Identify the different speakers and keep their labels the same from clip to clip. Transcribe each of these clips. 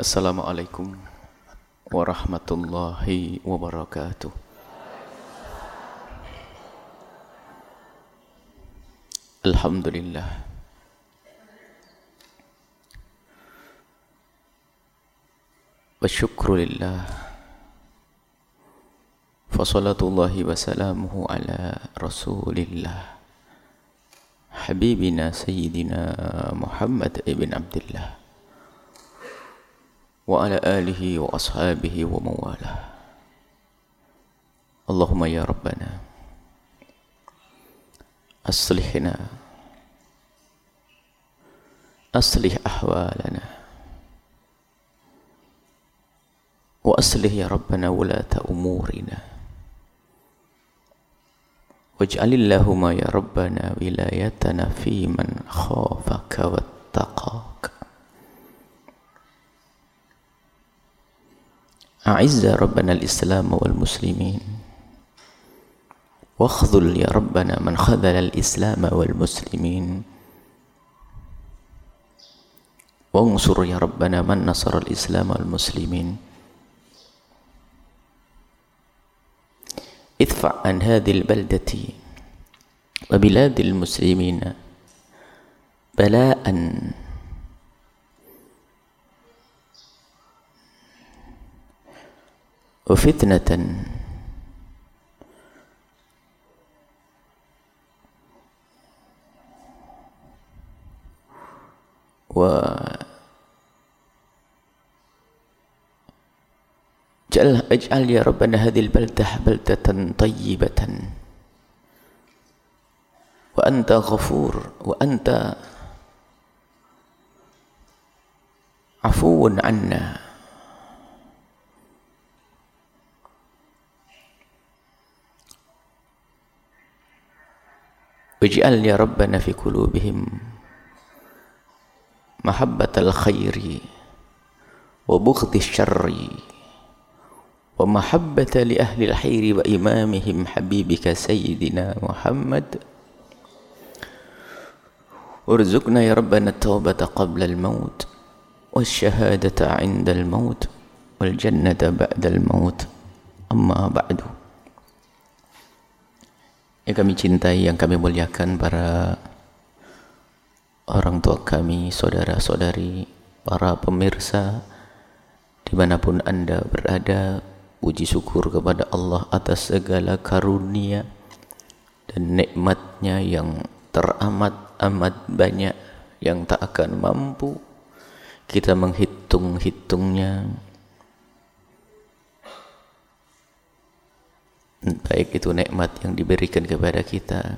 Speaker 1: Assalamualaikum warahmatullahi wabarakatuh. Alhamdulillah. Wa syukrulillah. Fasalatullahi wa salamuhu ala rasulillah. Habibina Sayyidina Muhammad ibn Abdullah. Wa ala alihi wa ashabihi wa mawalah. Allahumma ya Rabbana aslihna, aslih ahwalana, wa aslih ya Rabbana wulata umurina, waj'alillahumma ya Rabbana wilayatana fi man khafaka wattaqaka. A'izza Rabbana al-Islam wal muslimin, wakhdhul ya Rabbana man khadhala al-Islam wal muslimin, wansur ya Rabbana man nasara al-Islam wal muslimin. Idfa' an hadhihi al-baldati wa biladi al-muslimina bala'an wa fitnatan wa ij'al ya Rabbana hadhihi al-baldah baldatan tayyibatan wa anta ghafur wa anta afuwun 'anna. Waj'al ya Rabbana fi qulubihim mahabbatal khairi wa bughdhish syarri wa mahabbata li ahli al-khairi wa imamihim habibika Sayyidina Muhammad. Warzuqna ya Rabbana at-taubata qabla al-maut wash-shahadata 'inda al-maut wal jannata ba'da al-maut. Amma ba'du. Yang kami cintai, yang kami muliakan, para orang tua kami, saudara-saudari, para pemirsa dimanapun Anda berada, puji syukur kepada Allah atas segala karunia dan nikmatnya yang teramat-amat banyak, yang tak akan mampu kita menghitung-hitungnya. Baik itu nikmat yang diberikan kepada kita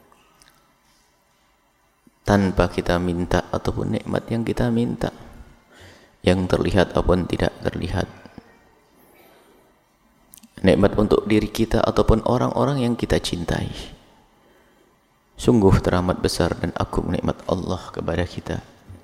Speaker 1: tanpa kita minta, ataupun nikmat yang kita minta, yang terlihat ataupun tidak terlihat, nikmat untuk diri kita ataupun orang-orang yang kita cintai. Sungguh teramat besar dan agung nikmat Allah kepada kita.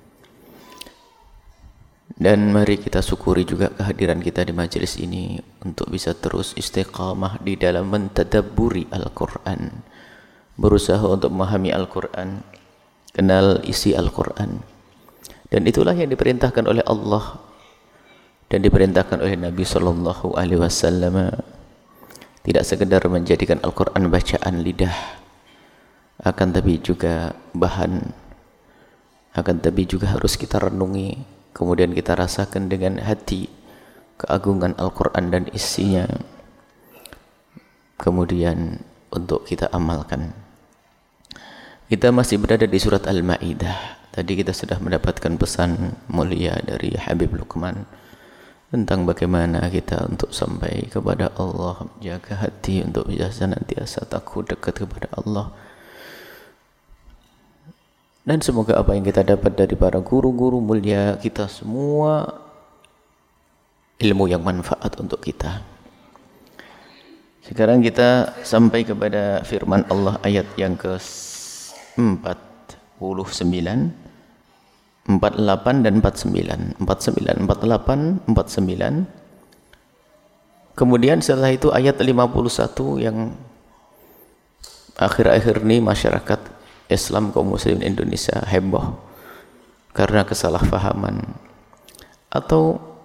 Speaker 1: Dan mari kita syukuri juga kehadiran kita di majelis ini untuk bisa terus istiqamah di dalam mentadabburi Al-Quran, berusaha untuk memahami Al-Quran, kenal isi Al-Quran. Dan itulah yang diperintahkan oleh Allah dan diperintahkan oleh Nabi Sallallahu Alaihi Wasallam. Tidak sekedar menjadikan Al-Quran bacaan lidah, akan tapi juga bahan, akan tapi juga harus kita renungi, kemudian kita rasakan dengan hati keagungan Al-Quran dan isinya, kemudian untuk kita amalkan. Kita masih berada di surat Al-Ma'idah. Tadi kita sudah mendapatkan pesan mulia dari Habib Luqman tentang bagaimana kita untuk sampai kepada Allah, jaga hati untuk bisa senantiasa takut dekat kepada Allah. Dan semoga apa yang kita dapat dari para guru-guru mulia kita semua ilmu yang manfaat untuk kita. Sekarang kita sampai kepada firman Allah ayat yang ke-49, 48 dan 49. 49, 48, 49. Kemudian setelah itu ayat 51 yang akhir-akhir ini masyarakat Islam kaum muslimin Indonesia heboh karena kesalahpahaman atau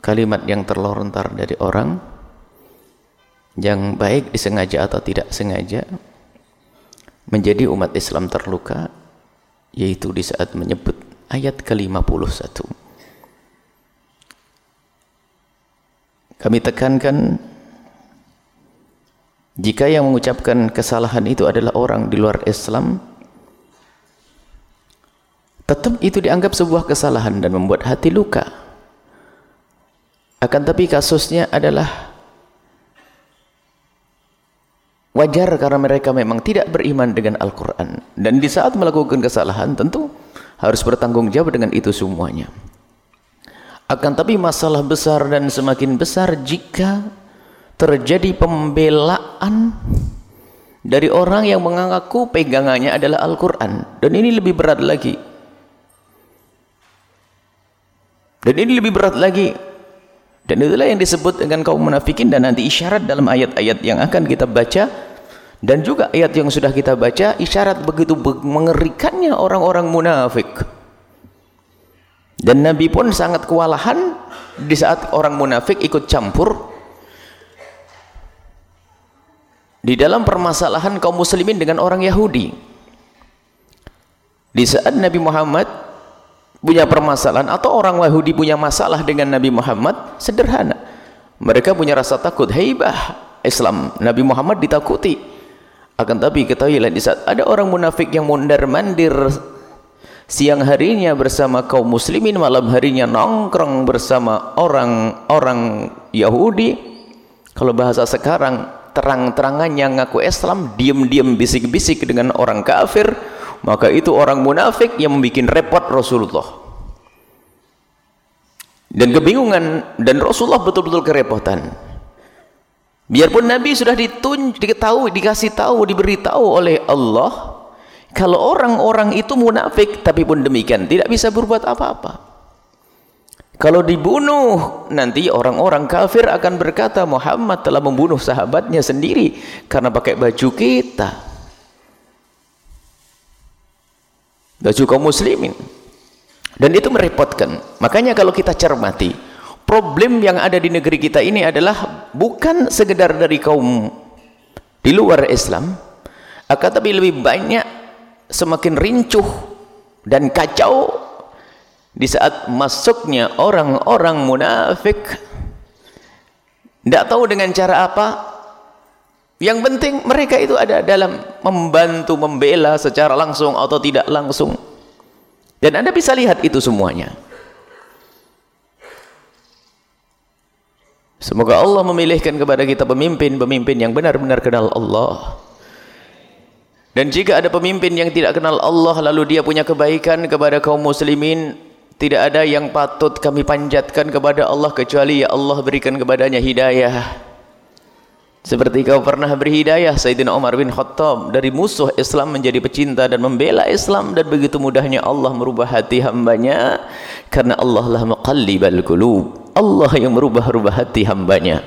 Speaker 1: kalimat yang terlontar dari orang yang baik disengaja atau tidak sengaja menjadi umat Islam terluka, yaitu di saat menyebut ayat ke-51. Kami tekankan, jika yang mengucapkan kesalahan itu adalah orang di luar Islam, tetap itu dianggap sebuah kesalahan dan membuat hati luka. Akan tapi kasusnya adalah wajar karena mereka memang tidak beriman dengan Al-Quran. Dan di saat melakukan kesalahan tentu harus bertanggung jawab dengan itu semuanya. Akan tapi masalah besar dan semakin besar jika terjadi pembelaan dari orang yang mengaku pegangannya adalah Al-Quran. Dan ini lebih berat lagi. Dan itulah yang disebut dengan kaum munafikin, dan nanti isyarat dalam ayat-ayat yang akan kita baca dan juga ayat yang sudah kita baca, isyarat begitu mengerikannya orang-orang munafik. Dan Nabi pun sangat kewalahan di saat orang munafik ikut campur di dalam permasalahan kaum muslimin dengan orang Yahudi. Di saat Nabi Muhammad punya permasalahan atau orang Yahudi punya masalah dengan Nabi Muhammad, sederhana. Mereka punya rasa takut, haibah Islam. Nabi Muhammad ditakuti. Akan tapi ketahuilah, di saat ada orang munafik yang mondar-mandir siang harinya bersama kaum muslimin, malam harinya nongkrong bersama orang-orang Yahudi, kalau bahasa sekarang terang-terangannya ngaku Islam, diam-diam bisik-bisik dengan orang kafir, maka itu orang munafik yang membuat repot Rasulullah dan kebingungan, dan Rasulullah betul-betul kerepotan. Biarpun Nabi sudah dikasih tahu, diberitahu oleh Allah kalau orang-orang itu munafik, tapi pun demikian tidak bisa berbuat apa-apa. Kalau dibunuh, nanti orang-orang kafir akan berkata Muhammad telah membunuh sahabatnya sendiri karena pakai baju kita, baju kaum muslimin. Dan itu merepotkan. Makanya kalau kita cermati, problem yang ada di negeri kita ini adalah bukan sekedar dari kaum di luar Islam, akan tapi lebih banyak semakin rincuh dan kacau di saat masuknya orang-orang munafik. Tidak tahu dengan cara apa, yang penting mereka itu ada dalam membantu, membela secara langsung atau tidak langsung. Dan Anda bisa lihat itu semuanya. Semoga Allah memilihkan kepada kita pemimpin-pemimpin yang benar-benar kenal Allah. Dan jika ada pemimpin yang tidak kenal Allah lalu dia punya kebaikan kepada kaum muslimin, tidak ada yang patut kami panjatkan kepada Allah kecuali ya Allah berikan kepadanya hidayah. Seperti kau pernah beri hidayah Sayyidina Umar bin Khattab dari musuh Islam menjadi pecinta dan membela Islam, dan begitu mudahnya Allah merubah hati hambanya, karena Allah lah muqallibal qulub, Allah yang merubah-rubah hati hambanya.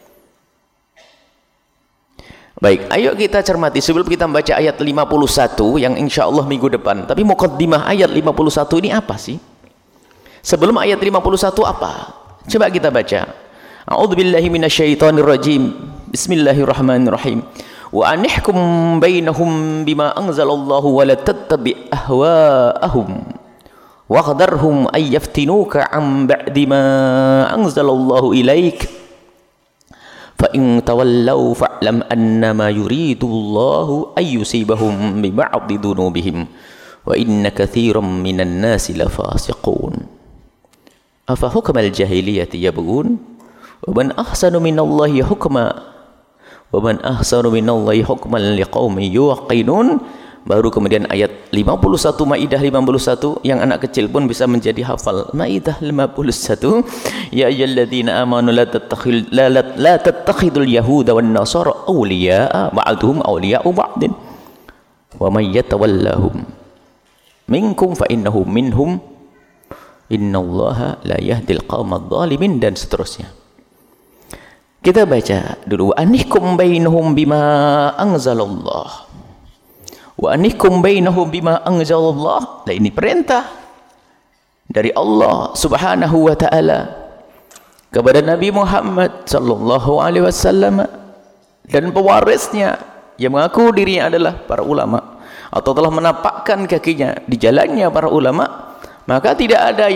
Speaker 1: Baik, ayo kita cermati sebelum kita membaca ayat 51 yang insya Allah minggu depan. Tapi muqaddimah ayat 51 ini apa sih? Sebelum ayat 51 apa? Coba kita baca. A'udzubillahi minasyaitonirrajim. Bismillahirrahmanirrahim. Wa anihkum bainahum bima anzalallahu wa la tattabi' ahwa'ahum wa qadharhum ay yaftinuka 'an ba'di ma anzalallahu ilaik. Fa in tawallaw fa'lam annama yuridullahu ay yusibahum bi ba'di dhunubihim wa inna katsiran minan nasi lafasiqun. Afa hukmal jahiliyati yabghun wa man ahsanu minallahi hukma wa man ahsanu minallahi hukman liqaumin yuqinun. Baru kemudian ayat 51 Maidah 51 yang anak kecil pun bisa menjadi hafal. Maidah 51, ya ayyuhalladzina amanu la tattakhidul yahuda wan nasara awliya'a ba'duhum awliya'u ba'din wa may yatawallahum minkum fa innahu minhum innallaha la yahdil qaumadh dhalimin, dan seterusnya. Kita baca dulu. Anihkum bainahum bima anzalallah. Wa anihkum bainahum bima anzalallah. Nah, ini perintah dari Allah Subhanahu wa taala kepada Nabi Muhammad sallallahu alaihi wasallam dan pewarisnya yang mengaku dirinya adalah para ulama atau telah menapakkan kakinya di jalannya para ulama, maka tidak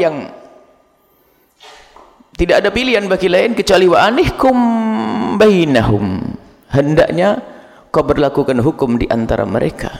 Speaker 1: ada pilihan bagi lain kecuali wa anihkum bainahum, hendaknya kau berlakukan hukum di antara mereka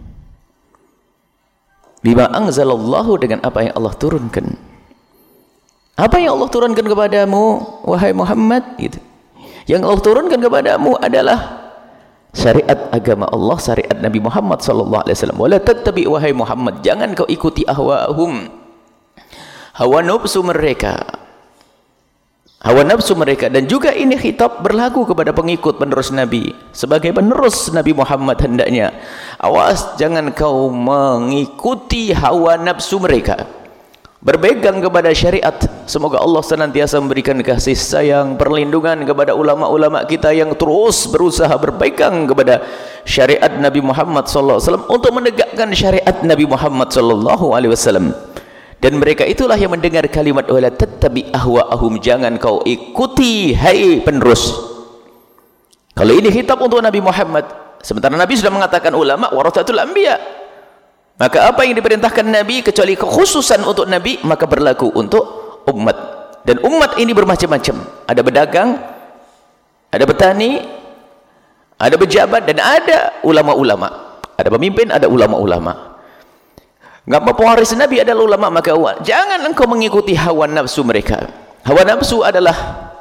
Speaker 1: bima anzalallahu, dengan apa yang Allah turunkan. Apa yang Allah turunkan kepadamu wahai Muhammad, gitu. Yang Allah turunkan kepadamu adalah syariat agama Allah, syariat Nabi Muhammad sallallahu alaihi wasallam. Wala tattabi, wahai Muhammad, jangan kau ikuti ahwa'hum, hawa nafsu mereka. Hawa nafsu mereka. Dan juga ini khitab berlaku kepada pengikut penerus Nabi. Sebagai penerus Nabi Muhammad hendaknya awas, jangan kau mengikuti hawa nafsu mereka. Berpegang kepada syariat. Semoga Allah senantiasa memberikan kasih sayang, perlindungan kepada ulama-ulama kita yang terus berusaha berpegang kepada syariat Nabi Muhammad sallallahu alaihi wasallam untuk menegakkan syariat Nabi Muhammad sallallahu alaihi wasallam. Dan mereka itulah yang mendengar kalimat wala tattabi ahwa'ahum, jangan kau ikuti hai penerus. Kalau ini khitab untuk Nabi Muhammad, sementara Nabi sudah mengatakan ulama warathatul anbiya, maka apa yang diperintahkan Nabi kecuali kekhususan untuk Nabi, maka berlaku untuk umat. Dan umat ini bermacam-macam, ada pedagang, ada petani, ada pejabat, dan ada ulama-ulama, ada pemimpin, ada ulama-ulama. Enggak apa pewaris Nabi adalah ulama, maka jangan engkau mengikuti hawa nafsu mereka. Hawa nafsu adalah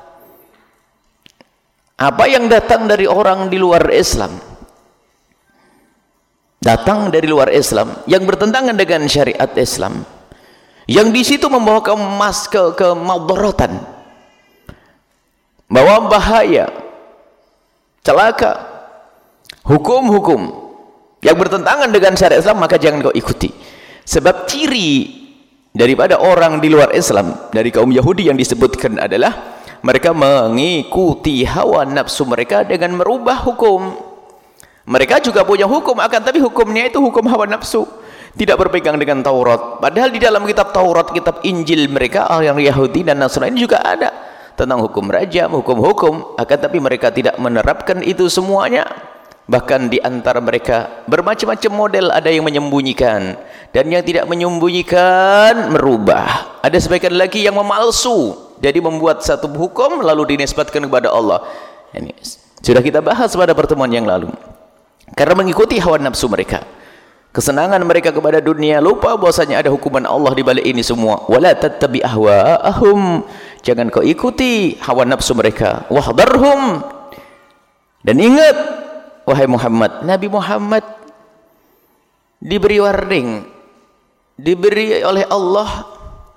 Speaker 1: apa yang datang dari orang di luar Islam, datang dari luar Islam, yang bertentangan dengan syariat Islam, yang di situ membawa kemadaratan, bawa bahaya, celaka, hukum-hukum yang bertentangan dengan syariat Islam, maka jangan kau ikuti. Sebab ciri daripada orang di luar Islam, dari kaum Yahudi yang disebutkan adalah mereka mengikuti hawa nafsu mereka dengan merubah hukum. Mereka juga punya hukum, akan tapi hukumnya itu hukum hawa nafsu, tidak berpegang dengan Taurat. Padahal di dalam kitab Taurat, kitab Injil mereka, yang Yahudi dan Nasrani juga ada tentang hukum rajam, hukum-hukum, akan tapi mereka tidak menerapkan itu semuanya. Bahkan di antara mereka bermacam-macam model, ada yang menyembunyikan, dan yang tidak menyembunyikan merubah. Ada sebagian lagi yang memalsu, jadi membuat satu hukum lalu dinisbatkan kepada Allah. Ini sudah kita bahas pada pertemuan yang lalu. Karena mengikuti hawa nafsu mereka, kesenangan mereka kepada dunia, lupa bahwasanya ada hukuman Allah di balik ini semua. Wala tattabi ahwa'ahum, jangan kau ikuti hawa nafsu mereka. Wahdharhum, dan ingat wahai Muhammad, Nabi Muhammad diberi warning, diberi oleh Allah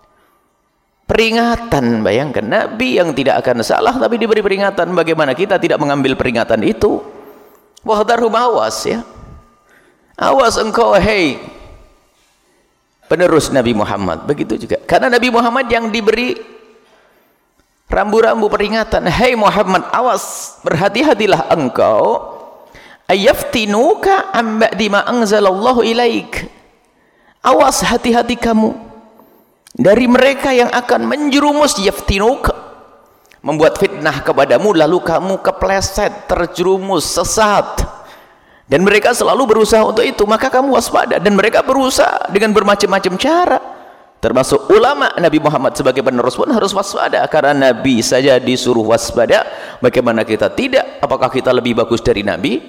Speaker 1: peringatan. Bayangkan, Nabi yang tidak akan salah tapi diberi peringatan. Bagaimana kita tidak mengambil peringatan itu? Wahdharhum, awas ya, awas engkau hei penerus Nabi Muhammad. Begitu juga karena Nabi Muhammad yang diberi rambu-rambu peringatan. Hei Muhammad, awas, berhati-hatilah engkau ayaftinuka am ba'di ma anzalallahu ilaik. Awas, hati-hati kamu dari mereka yang akan menjerumus, yaftinuka, membuat fitnah kepadamu lalu kamu kepleset, terjerumus, sesat. Dan mereka selalu berusaha untuk itu, maka kamu waspada. Dan mereka berusaha dengan bermacam-macam cara, termasuk ulama. Nabi Muhammad sebagai penerus pun harus waspada, karena Nabi saja disuruh waspada, bagaimana kita tidak? Apakah kita lebih bagus dari Nabi?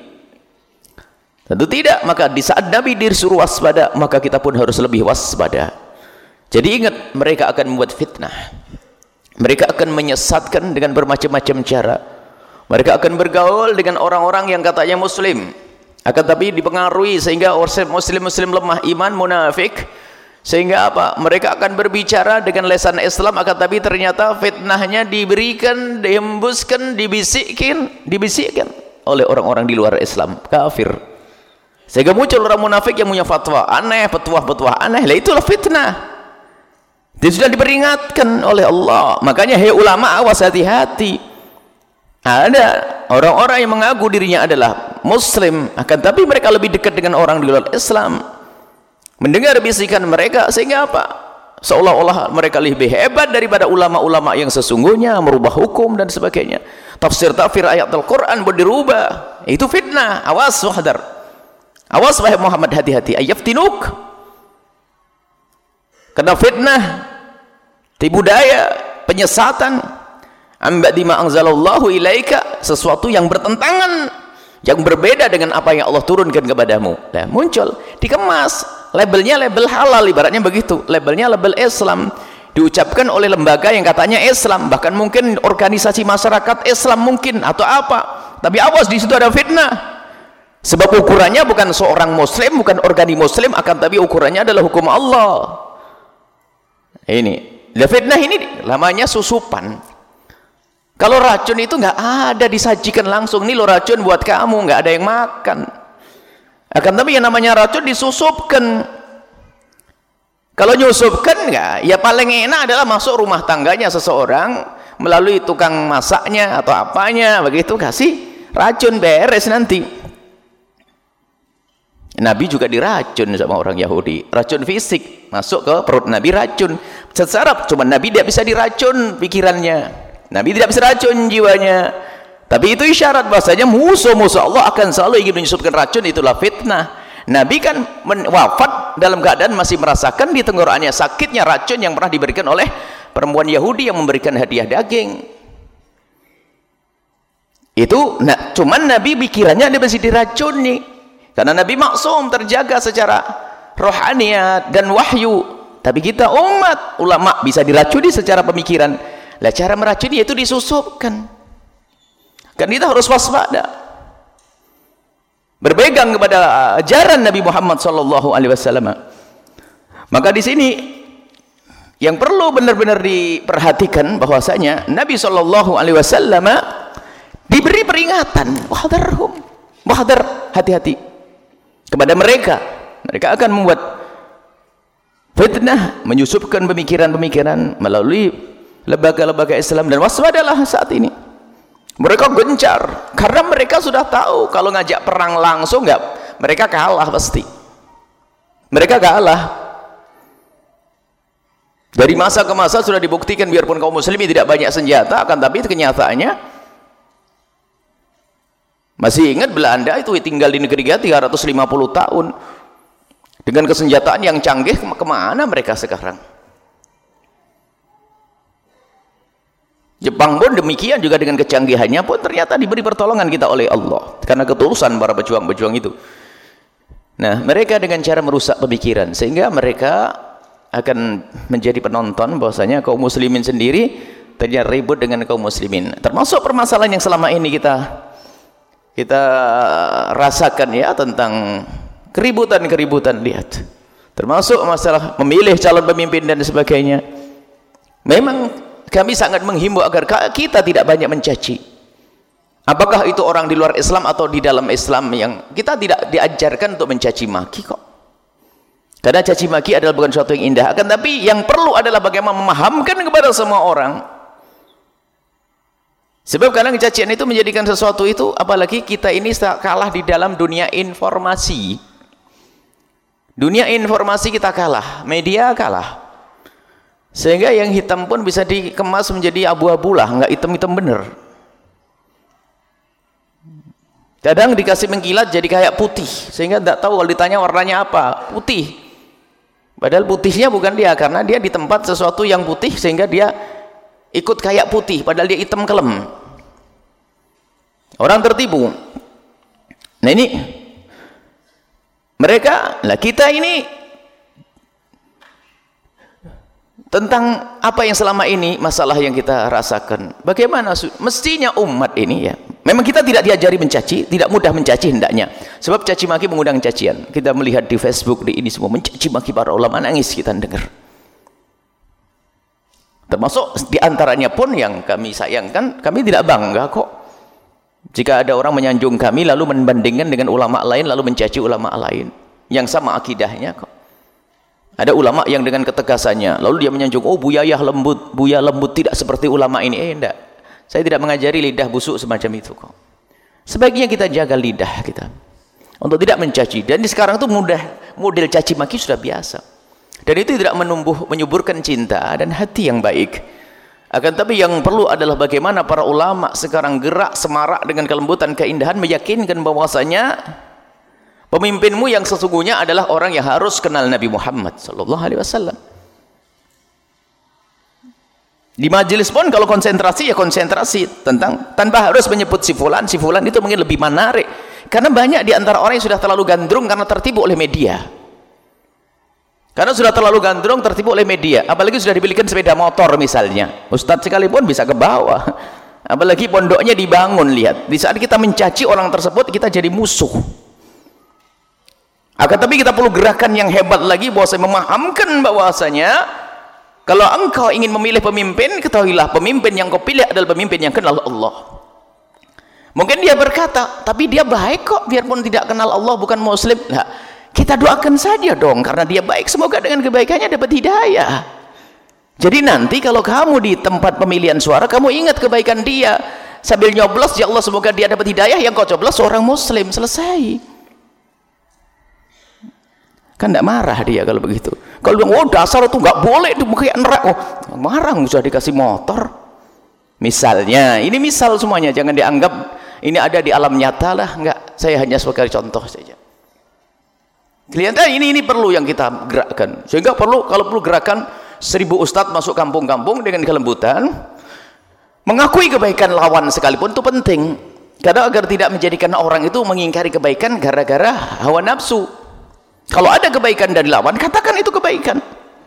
Speaker 1: Tentu tidak. Maka di saat Nabi disuruh waspada, maka kita pun harus lebih waspada. Jadi ingat, mereka akan membuat fitnah, mereka akan menyesatkan dengan bermacam-macam cara. Mereka akan bergaul dengan orang-orang yang katanya muslim, akan tapi dipengaruhi sehingga muslim-muslim lemah iman, munafik. Sehingga apa? Mereka akan berbicara dengan lesan Islam, akan tapi ternyata fitnahnya diberikan, dihembuskan, dibisikkan oleh orang-orang di luar Islam, kafir. Sehingga muncul orang munafik yang punya fatwa aneh, petuah-petuah aneh. Lah itulah fitnah. Dia sudah diperingatkan oleh Allah. Makanya hei ulama, awas, hati-hati. Ada orang-orang yang mengaku dirinya adalah muslim, akan tapi mereka lebih dekat dengan orang di luar Islam, mendengar bisikan mereka, sehingga apa? seolah-olah mereka lebih hebat daripada ulama-ulama yang sesungguhnya, merubah hukum dan sebagainya. Tafsir ayat Al-Quran dirubah, itu fitnah. Awas, wahdar, awas wahai Muhammad, hati-hati, ayaftinuk, karena fitnah, tipu daya, penyesatan, ambadi ma anzalallahu ilaika, sesuatu yang bertentangan, yang berbeda dengan apa yang Allah turunkan kepadamu. Nah, muncul, dikemas, labelnya label halal, ibaratnya begitu, labelnya label Islam, diucapkan oleh lembaga yang katanya Islam, bahkan mungkin organisasi masyarakat Islam mungkin, atau apa, tapi awas, di situ ada fitnah. Sebab ukurannya bukan seorang muslim, bukan organi muslim, akan tapi ukurannya adalah hukum Allah. Ini fitnah, ini namanya susupan. Kalau racun itu nggak ada disajikan langsung, nih lo racun buat kamu, nggak ada yang makan. Akan tapi yang namanya racun disusupkan. Kalau nyusupkan nggak, ya paling enak adalah masuk rumah tangganya seseorang melalui tukang masaknya atau apanya, begitu kasih racun, beres nanti. Nabi juga diracun sama orang Yahudi, racun fisik masuk ke perut Nabi, racun secara, cuma Nabi tidak bisa diracun pikirannya, Nabi tidak bisa racun jiwanya, tapi itu isyarat bahasanya musuh-musuh Allah akan selalu ingin menyusupkan racun. Itulah fitnah. Nabi kan wafat dalam keadaan masih merasakan di tenggorokannya sakitnya racun yang pernah diberikan oleh perempuan Yahudi yang memberikan hadiah daging itu. Nah, cuman Nabi pikirannya dia masih diracuni karena Nabi maksum, terjaga secara rohaniat dan wahyu. Tapi kita umat ulama bisa diracuni secara pemikiran. Lah, cara meracuni itu disusupkan. Kan kita harus waspada, berpegang kepada ajaran Nabi Muhammad SAW. Maka di sini yang perlu benar-benar diperhatikan bahwasanya Nabi SAW diberi peringatan, wahdarhum, wahdar, hati-hati kepada mereka. Mereka akan membuat fitnah, menyusupkan pemikiran-pemikiran melalui lembaga-lembaga Islam, dan waspadalah saat ini. Mereka gencar karena mereka sudah tahu kalau ngajak perang langsung nggak, mereka kalah pasti. Mereka kalah. Dari masa ke masa sudah dibuktikan, biarpun kaum muslimin tidak banyak senjata, akan tapi kenyataannya masih ingat Belanda itu tinggal di negeri kita 350 tahun dengan kesenjataan yang canggih. Kemana mereka sekarang? Jepang pun demikian juga, dengan kecanggihannya pun ternyata diberi pertolongan kita oleh Allah karena ketulusan para pejuang-pejuang itu. Nah, mereka dengan cara merusak pemikiran sehingga mereka akan menjadi penonton bahwasanya kaum muslimin sendiri ternyata ribut dengan kaum muslimin. Termasuk permasalahan yang selama ini kita rasakan ya, tentang keributan-keributan, lihat, termasuk masalah memilih calon pemimpin dan sebagainya. Memang kami sangat menghimbau agar kita tidak banyak mencaci, apakah itu orang di luar Islam atau di dalam Islam, yang kita tidak diajarkan untuk mencaci maki kok, karena caci maki adalah bukan sesuatu yang indah. Akan tapi yang perlu adalah bagaimana memahamkan kepada semua orang. Sebab kadang cacian itu menjadikan sesuatu itu, apalagi kita ini kalah di dalam dunia informasi. Dunia informasi kita kalah, media kalah. Sehingga yang hitam pun bisa dikemas menjadi abu-abu lah, nggak hitam-hitam bener. Kadang dikasih mengkilat jadi kayak putih, sehingga tidak tahu kalau ditanya warnanya apa, putih. Padahal putihnya bukan dia, karena dia di tempat sesuatu yang putih sehingga dia ikut kayak putih, padahal dia hitam kelem. Orang tertipu. Nah ini mereka, lah kita ini tentang apa yang selama ini masalah yang kita rasakan. Bagaimana mestinya umat ini ya, memang kita tidak diajari mencaci, tidak mudah mencaci hendaknya, sebab caci maki mengundang cacian. Kita melihat di Facebook, di ini semua mencaci maki para ulama, nangis kita dengar. Termasuk diantaranya pun yang kami sayangkan, kami tidak bangga kok jika ada orang menyanjung kami lalu membandingkan dengan ulama lain, lalu mencaci ulama lain yang sama akidahnya kok. Ada ulama yang dengan ketegasannya lalu dia menyanjung, oh Buya lembut tidak seperti ulama ini. Enggak, saya tidak mengajari lidah busuk semacam itu kok. Sebaiknya kita jaga lidah kita untuk tidak mencaci. Dan di sekarang itu model caci maki sudah biasa. Dan itu tidak menyuburkan cinta dan hati yang baik. Akan tapi yang perlu adalah bagaimana para ulama sekarang gerak semarak dengan kelembutan keindahan meyakinkan bahwasanya pemimpinmu yang sesungguhnya adalah orang yang harus kenal Nabi Muhammad sallallahu alaihi wasallam. Di majelis pun kalau konsentrasi ya konsentrasi tentang, tanpa harus menyebut si fulan itu mungkin lebih menarik. Karena banyak di antara orang yang sudah terlalu gandrung karena tertipu oleh media. Karena sudah terlalu gandrung tertipu oleh media, apalagi sudah dibelikan sepeda motor misalnya. Ustadz sekalipun bisa ke bawah. Apalagi pondoknya dibangun, lihat. Di saat kita mencaci orang tersebut, kita jadi musuh. Akan tapi kita perlu gerakan yang hebat lagi bahwasanya memahamkan bahwasanya kalau engkau ingin memilih pemimpin, ketahuilah pemimpin yang kau pilih adalah pemimpin yang kenal Allah. Mungkin dia berkata, tapi dia baik kok, biarpun tidak kenal Allah, bukan muslim. Nah, kita doakan saja dong, karena dia baik, semoga dengan kebaikannya dapat hidayah. Jadi nanti kalau kamu di tempat pemilihan suara, kamu ingat kebaikan dia, sambil nyoblos, ya Allah semoga dia dapat hidayah, yang kau coblos seorang muslim, selesai. Kan tidak marah dia kalau begitu. Kalau bilang, oh dasar itu nggak boleh, itu kayak neraka. Oh, marah, sudah dikasih motor. Misalnya, ini misal semuanya, jangan dianggap ini ada di alam nyata lah, enggak. Saya hanya sebagai contoh saja. Kelihatan ini perlu yang kita gerakkan. Sehingga perlu, kalau perlu gerakan 1000 ustadz masuk kampung-kampung dengan kelembutan, mengakui kebaikan lawan sekalipun itu penting. Karena agar tidak menjadikan orang itu mengingkari kebaikan gara-gara hawa nafsu. Kalau ada kebaikan dari lawan, katakan itu kebaikan.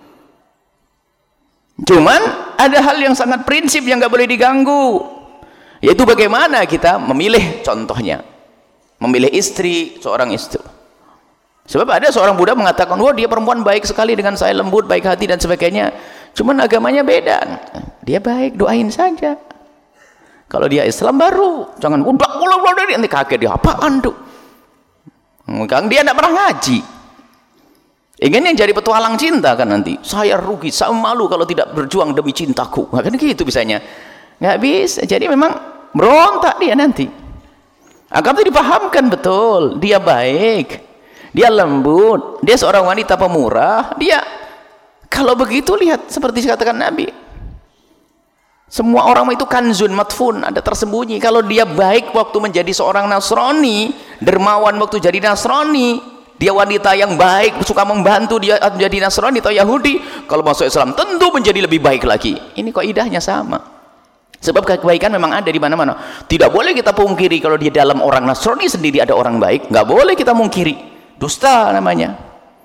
Speaker 1: Cuman ada hal yang sangat prinsip yang nggak boleh diganggu, yaitu bagaimana kita memilih, contohnya memilih istri, seorang istri. Sebab ada seorang budak mengatakan, wah dia perempuan baik sekali, dengan saya lembut, baik hati dan sebagainya, cuman agamanya beda. Dia baik, doain saja. Kalau dia Islam baru, jangan udah nanti kaget dia, apaan tuh? Dia tidak pernah ngaji. Ingin yang jadi petualang cinta kan nanti, saya rugi, saya malu kalau tidak berjuang demi cintaku. Nah, kan gitu bisanya. Nggak bisa. Jadi memang berontak dia nanti. Akan itu dipahamkan betul, dia baik, dia lembut, dia seorang wanita pemurah. Dia kalau begitu lihat seperti dikatakan Nabi, semua orang itu kanzun matfun, ada tersembunyi. Kalau dia baik waktu menjadi seorang Nasrani, dermawan waktu jadi Nasrani, dia wanita yang baik, suka membantu, dia menjadi Nasrani atau Yahudi, kalau masuk Islam tentu menjadi lebih baik lagi. Ini kaidahnya sama. Sebab kebaikan memang ada di mana-mana. Tidak boleh kita pungkiri kalau di dalam orang Nasrani sendiri ada orang baik, nggak boleh kita mungkiri. Dusta namanya.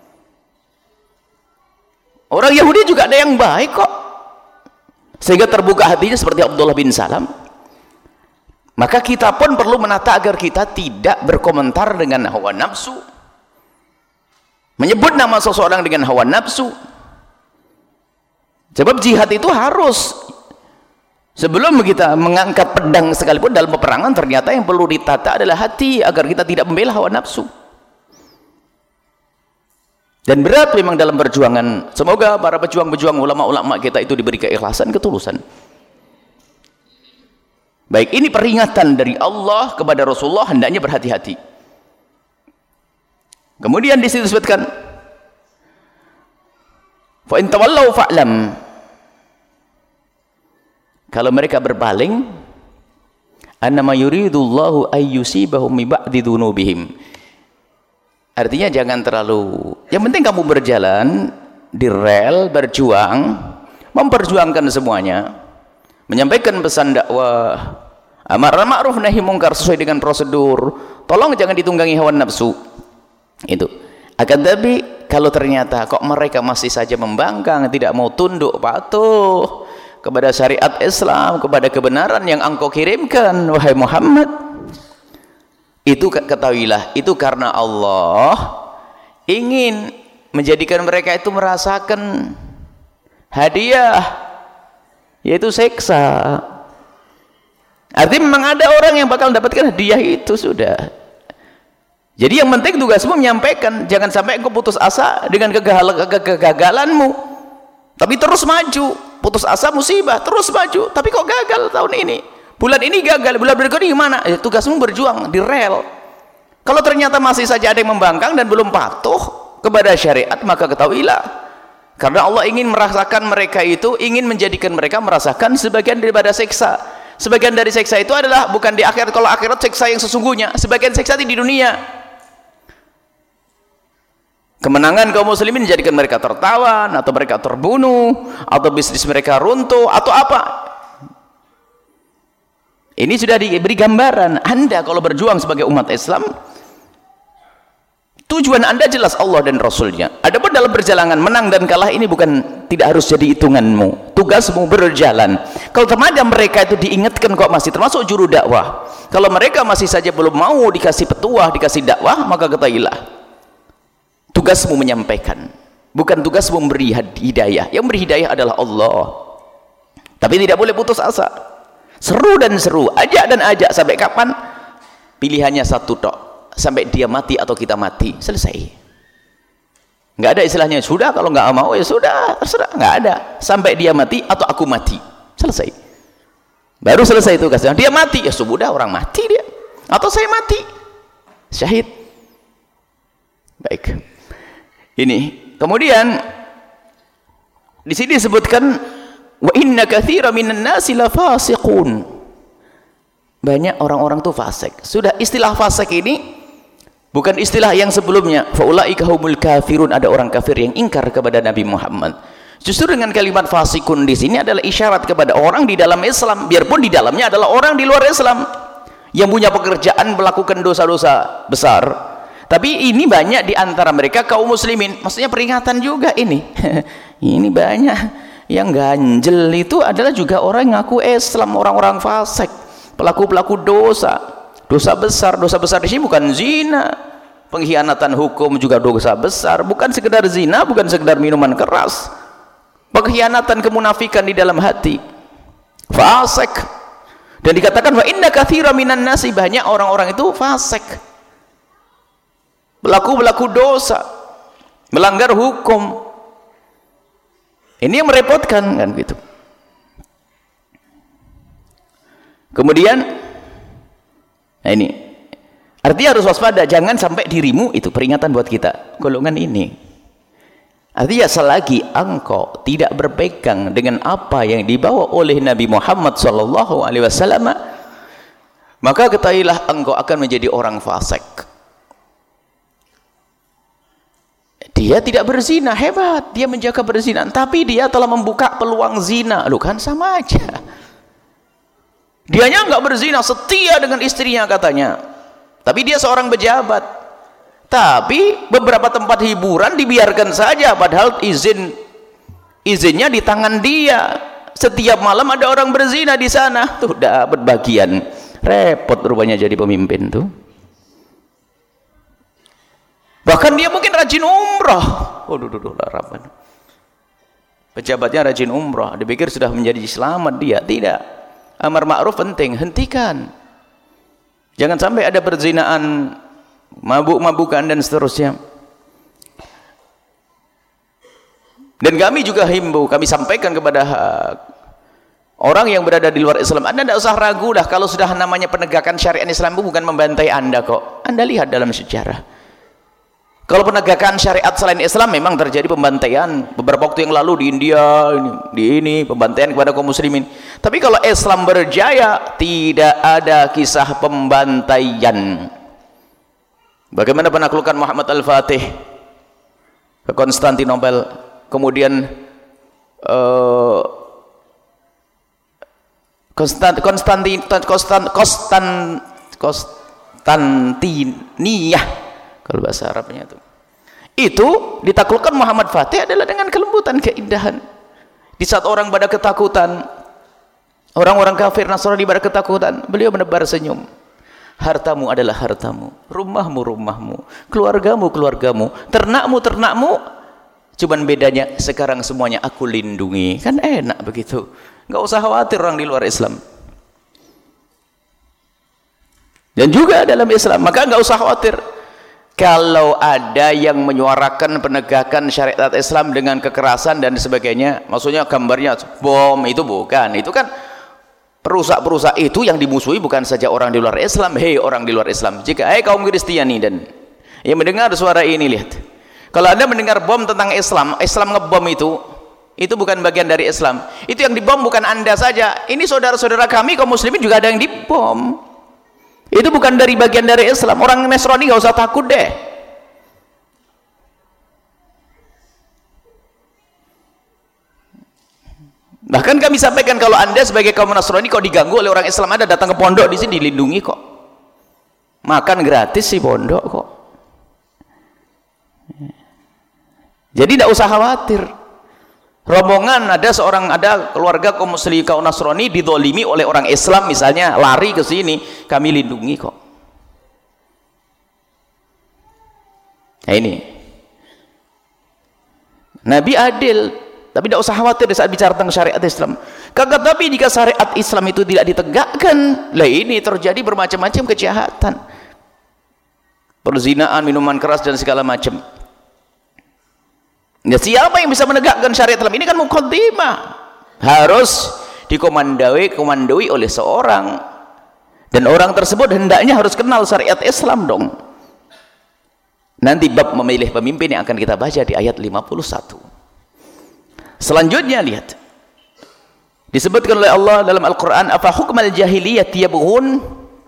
Speaker 1: Orang Yahudi juga ada yang baik kok. Sehingga terbuka hatinya seperti Abdullah bin Salam. Maka kita pun perlu menata agar kita tidak berkomentar dengan hawa nafsu, menyebut nama seseorang dengan hawa nafsu. Sebab jihad itu harus, sebelum kita mengangkat pedang sekalipun dalam peperangan, ternyata yang perlu ditata adalah hati, agar kita tidak membela hawa nafsu. Dan berat memang dalam perjuangan. Semoga para pejuang-pejuang, ulama-ulama kita itu diberi keikhlasan, ketulusan. Baik, ini peringatan dari Allah kepada Rasulullah, hendaknya berhati-hati. Kemudian di situ disebutkan, fa in tawallaw fa'lam, kalau mereka berpaling, annama yuridullahu ay yusibahum bi ba'di dzunubihim. Artinya jangan terlalu, yang penting kamu berjalan di rel, berjuang, memperjuangkan semuanya, menyampaikan pesan dakwah, amar ma'ruf nahi mungkar sesuai dengan prosedur. Tolong jangan ditunggangi hawa nafsu. Itu. Akan tapi kalau ternyata kok mereka masih saja membangkang, tidak mau tunduk patuh kepada syariat Islam, kepada kebenaran yang engkau kirimkan wahai Muhammad, itu ketahuilah itu karena Allah ingin menjadikan mereka itu merasakan hadiah, yaitu siksa. Artinya memang ada orang yang bakal mendapatkan hadiah itu sudah. Jadi yang penting tugasmu menyampaikan, jangan sampai engkau putus asa dengan kegagalanmu, tapi terus maju. Putus asa musibah, terus maju, tapi kok gagal tahun ini, bulan ini gagal, bulan berikutnya gimana? Ya, tugasmu berjuang di rel. Kalau ternyata masih saja ada yang membangkang dan belum patuh kepada syariat, maka ketahuilah Karena Allah ingin merasakan mereka itu, ingin menjadikan mereka merasakan sebagian daripada siksa. Sebagian dari siksa itu adalah bukan di akhirat. Kalau akhirat siksa yang sesungguhnya, sebagian siksa di dunia. Kemenangan kaum muslimin menjadikan mereka tertawan, atau mereka terbunuh, atau bisnis mereka runtuh, atau apa. Ini sudah diberi gambaran. Anda kalau berjuang sebagai umat Islam, tujuan Anda jelas Allah dan Rasulnya. Adapun dalam perjalanan menang dan kalah ini bukan, tidak harus jadi hitunganmu. Tugasmu berjalan. Kalau terkadang mereka itu diingatkan kok masih termasuk juru dakwah. Kalau mereka masih saja belum mau dikasih petuah, dikasih dakwah, maka ketahuilah tugasmu menyampaikan, bukan tugasmu memberi hidayah. Yang beri hidayah adalah Allah. Tapi tidak boleh putus asa. Seru dan seru, ajak dan ajak. Sampai kapan? Pilihannya satu tok. Sampai dia mati atau kita mati, selesai. Nggak ada istilahnya sudah, kalau nggak mau ya sudah, terserah. Nggak ada. Sampai dia mati atau aku mati, selesai. Baru selesai tugasnya. Dia mati ya sudah, orang mati dia. Atau saya mati, syahid. Baik. Ini kemudian di sini disebutkan wa inna katsira minan nasi lafasiqun. Banyak orang-orang tuh fasik. Sudah, istilah fasik ini bukan istilah yang sebelumnya. Faulaika humul kafirun, ada orang kafir yang ingkar kepada Nabi Muhammad. Justru dengan kalimat fasikun di sini adalah isyarat kepada orang di dalam Islam, biarpun di dalamnya adalah orang di luar Islam yang punya pekerjaan melakukan dosa-dosa besar. Tapi ini banyak di antara mereka kaum muslimin. Maksudnya peringatan juga ini. Ini banyak yang ganjel itu adalah juga orang yang ngaku Islam, orang-orang fasik, pelaku-pelaku dosa. Dosa besar di sini bukan zina, pengkhianatan hukum juga dosa besar, bukan sekedar zina, bukan sekedar minuman keras, pengkhianatan, kemunafikan di dalam hati, fasik. Dan dikatakan wa inna katsira minan nasi, banyak orang-orang itu fasik, pelaku dosa, melanggar hukum. Ini yang merepotkan kan gitu. Kemudian nah ini artinya harus waspada, jangan sampai dirimu, itu peringatan buat kita golongan ini. Artinya selagi engkau tidak berpegang dengan apa yang dibawa oleh Nabi Muhammad SAW, maka ketahuilah engkau akan menjadi orang fasik. Dia tidak berzina, hebat, dia menjaga perzinahan, tapi dia telah membuka peluang zina. Loh kan sama aja. Dianya enggak berzina, setia dengan istrinya katanya, tapi dia seorang pejabat. Tapi beberapa tempat hiburan dibiarkan saja, padahal izinnya di tangan dia. Setiap malam ada orang berzina di sana, tuh dapat bagian. Repot rupanya jadi pemimpin tuh. Bahkan dia mungkin rajin umrah. Pejabatnya rajin umrah, dipikir sudah menjadi selamat dia. Tidak. Amar ma'ruf penting, hentikan. Jangan sampai ada perzinaan, mabuk-mabukan dan seterusnya. Dan kami juga himbau, kami sampaikan kepada orang yang berada di luar Islam, Anda tidak usah ragu dah, kalau sudah namanya penegakan syariat Islam itu bukan membantai Anda kok. Anda lihat dalam sejarah, kalau penegakan syariat selain Islam memang terjadi pembantaian. Beberapa waktu yang lalu di India, ini pembantaian kepada kaum muslimin. Tapi kalau Islam berjaya, tidak ada kisah pembantaian. Bagaimana penaklukan Muhammad Al-Fatih ke Konstantinopel, kemudian Konstantiniyah kalau bahasa Arabnya itu ditaklukkan Muhammad Fatih adalah dengan kelembutan, keindahan. Di saat orang pada ketakutan, orang-orang kafir Nasrani pada ketakutan, beliau menebar senyum. Hartamu adalah hartamu, rumahmu rumahmu, keluargamu keluargamu, ternakmu ternakmu. Cuman bedanya sekarang semuanya aku lindungi. Kan enak begitu, nggak usah khawatir orang di luar Islam. Dan juga dalam Islam, maka nggak usah khawatir kalau ada yang menyuarakan penegakan syariat Islam dengan kekerasan dan sebagainya. Maksudnya gambarnya bom, itu bukan. Itu kan perusak-perusak itu yang dimusuhi bukan saja orang di luar Islam. Hei orang di luar Islam, jika kaum Kristiani dan yang mendengar suara ini, lihat, Kalau Anda mendengar bom tentang Islam, Islam ngebom itu bukan bagian dari Islam. Itu yang dibom bukan Anda saja. Ini saudara-saudara kami kaum muslimin juga ada yang dibom. Itu bukan dari bagian dari Islam. Orang Nasrani nggak usah takut deh. Bahkan kami sampaikan kalau Anda sebagai kaum Nasrani kalau diganggu oleh orang Islam, Anda datang ke pondok di sini dilindungi kok. Makan gratis sih pondok kok. Jadi tidak usah khawatir. Rombongan ada keluarga kaum muslim kaum Nasrani didolimi oleh orang Islam misalnya, lari ke sini, kami lindungi kok. Nah ini Nabi adil, tapi tidak usah khawatir saat bicara tentang syariat Islam. Tapi jika syariat Islam itu tidak ditegakkan, lah ini terjadi bermacam-macam kejahatan, perzinaan, minuman keras dan segala macam. Ya, siapa yang bisa menegakkan syariat Islam? Ini kan muqaddimah, harus dikomandoi oleh seorang, dan orang tersebut hendaknya harus kenal syariat Islam dong. Nanti bab memilih pemimpin yang akan kita baca di ayat 51. Selanjutnya lihat, disebutkan oleh Allah dalam Al-Quran, apa hukmal jahiliyah yabghun.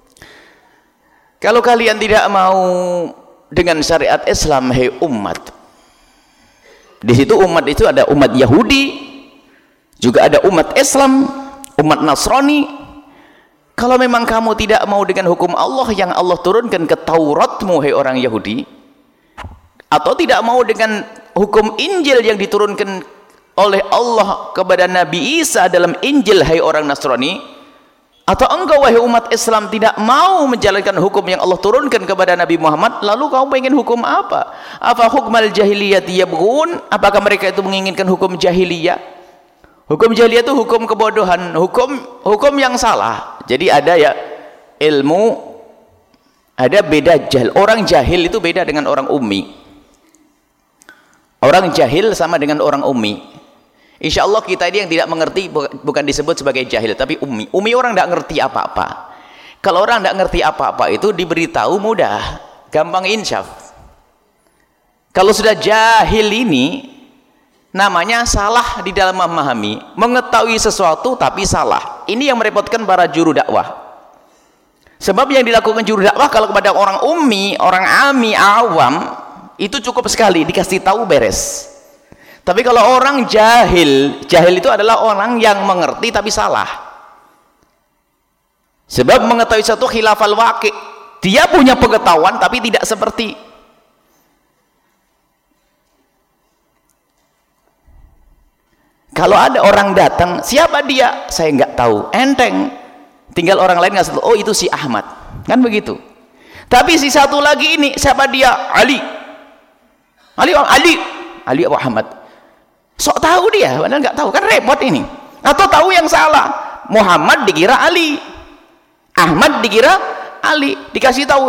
Speaker 1: Kalau kalian tidak mau dengan syariat Islam, hai umat. Di situ umat itu ada umat Yahudi, juga ada umat Islam, umat Nasrani. Kalau memang kamu tidak mau dengan hukum Allah yang Allah turunkan ke Tauratmu, hai orang Yahudi, atau tidak mau dengan hukum Injil yang diturunkan oleh Allah kepada Nabi Isa dalam Injil, hai orang Nasrani, atau engkau wahai umat Islam tidak mau menjalankan hukum yang Allah turunkan kepada Nabi Muhammad, lalu kamu ingin hukum apa? Apa hukmal jahiliyah yabghun? Apakah mereka itu menginginkan hukum jahiliyah? Hukum jahiliyah itu hukum kebodohan, hukum yang salah. Jadi ada ya ilmu, ada beda jahil. Orang jahil itu beda dengan orang ummi. Orang jahil sama dengan orang ummi. Insya Allah kita ini yang tidak mengerti bukan disebut sebagai jahil, tapi ummi. Ummi orang tidak ngerti apa-apa. Kalau orang tidak ngerti apa-apa itu diberitahu mudah, gampang insyaf. Kalau sudah jahil ini namanya salah di dalam memahami, mengetahui sesuatu tapi salah. Ini yang merepotkan para juru dakwah. Sebab yang dilakukan juru dakwah kalau kepada orang ummi, orang ami, awam, itu cukup sekali dikasih tahu beres. Tapi kalau orang jahil itu adalah orang yang mengerti tapi salah. Sebab mengetahui satu khilafal waqi', dia punya pengetahuan tapi tidak seperti. Kalau ada orang datang, siapa dia? Saya nggak tahu, enteng. Tinggal orang lain ngasih tahu, oh itu si Ahmad, kan begitu. Tapi si satu lagi ini, siapa dia? Ali Abu Ahmad. Sok tahu dia, padahal nggak tahu, kan repot ini. Atau tahu yang salah, Muhammad dikira Ali, Ahmad dikira Ali, dikasih tahu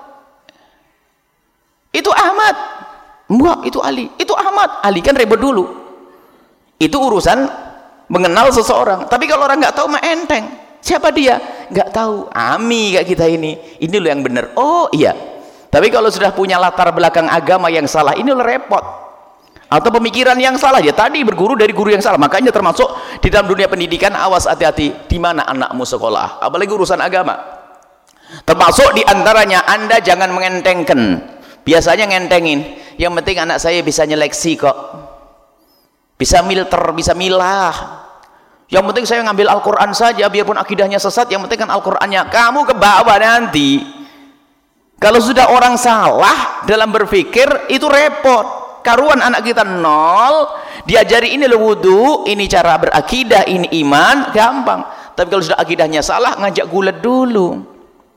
Speaker 1: itu Ahmad, enggak itu Ali, itu Ahmad, Ali kan repot dulu. Itu urusan mengenal seseorang. Tapi kalau orang nggak tahu mah enteng, siapa dia? Nggak tahu, ami kayak kita ini loh yang benar. Oh iya. Tapi kalau sudah punya latar belakang agama yang salah, ini loh repot. Atau pemikiran yang salah, ya tadi berguru dari guru yang salah. Makanya termasuk di dalam dunia pendidikan, awas hati-hati di mana anakmu sekolah, apalagi urusan agama. Termasuk di antaranya Anda jangan mengentengkan. Biasanya ngentengin, yang penting anak saya bisa nyeleksi kok, bisa filter, bisa milah. Yang penting saya ngambil Al-Quran saja, biarpun akidahnya sesat, yang penting kan Al-Qurannya. Kamu ke bawah nanti. Kalau sudah orang salah dalam berpikir, itu repot. Karuan anak kita nol, diajari ini lo wudu, ini cara berakidah, ini iman, gampang. Tapi kalau sudah akidahnya salah, ngajak gulat dulu.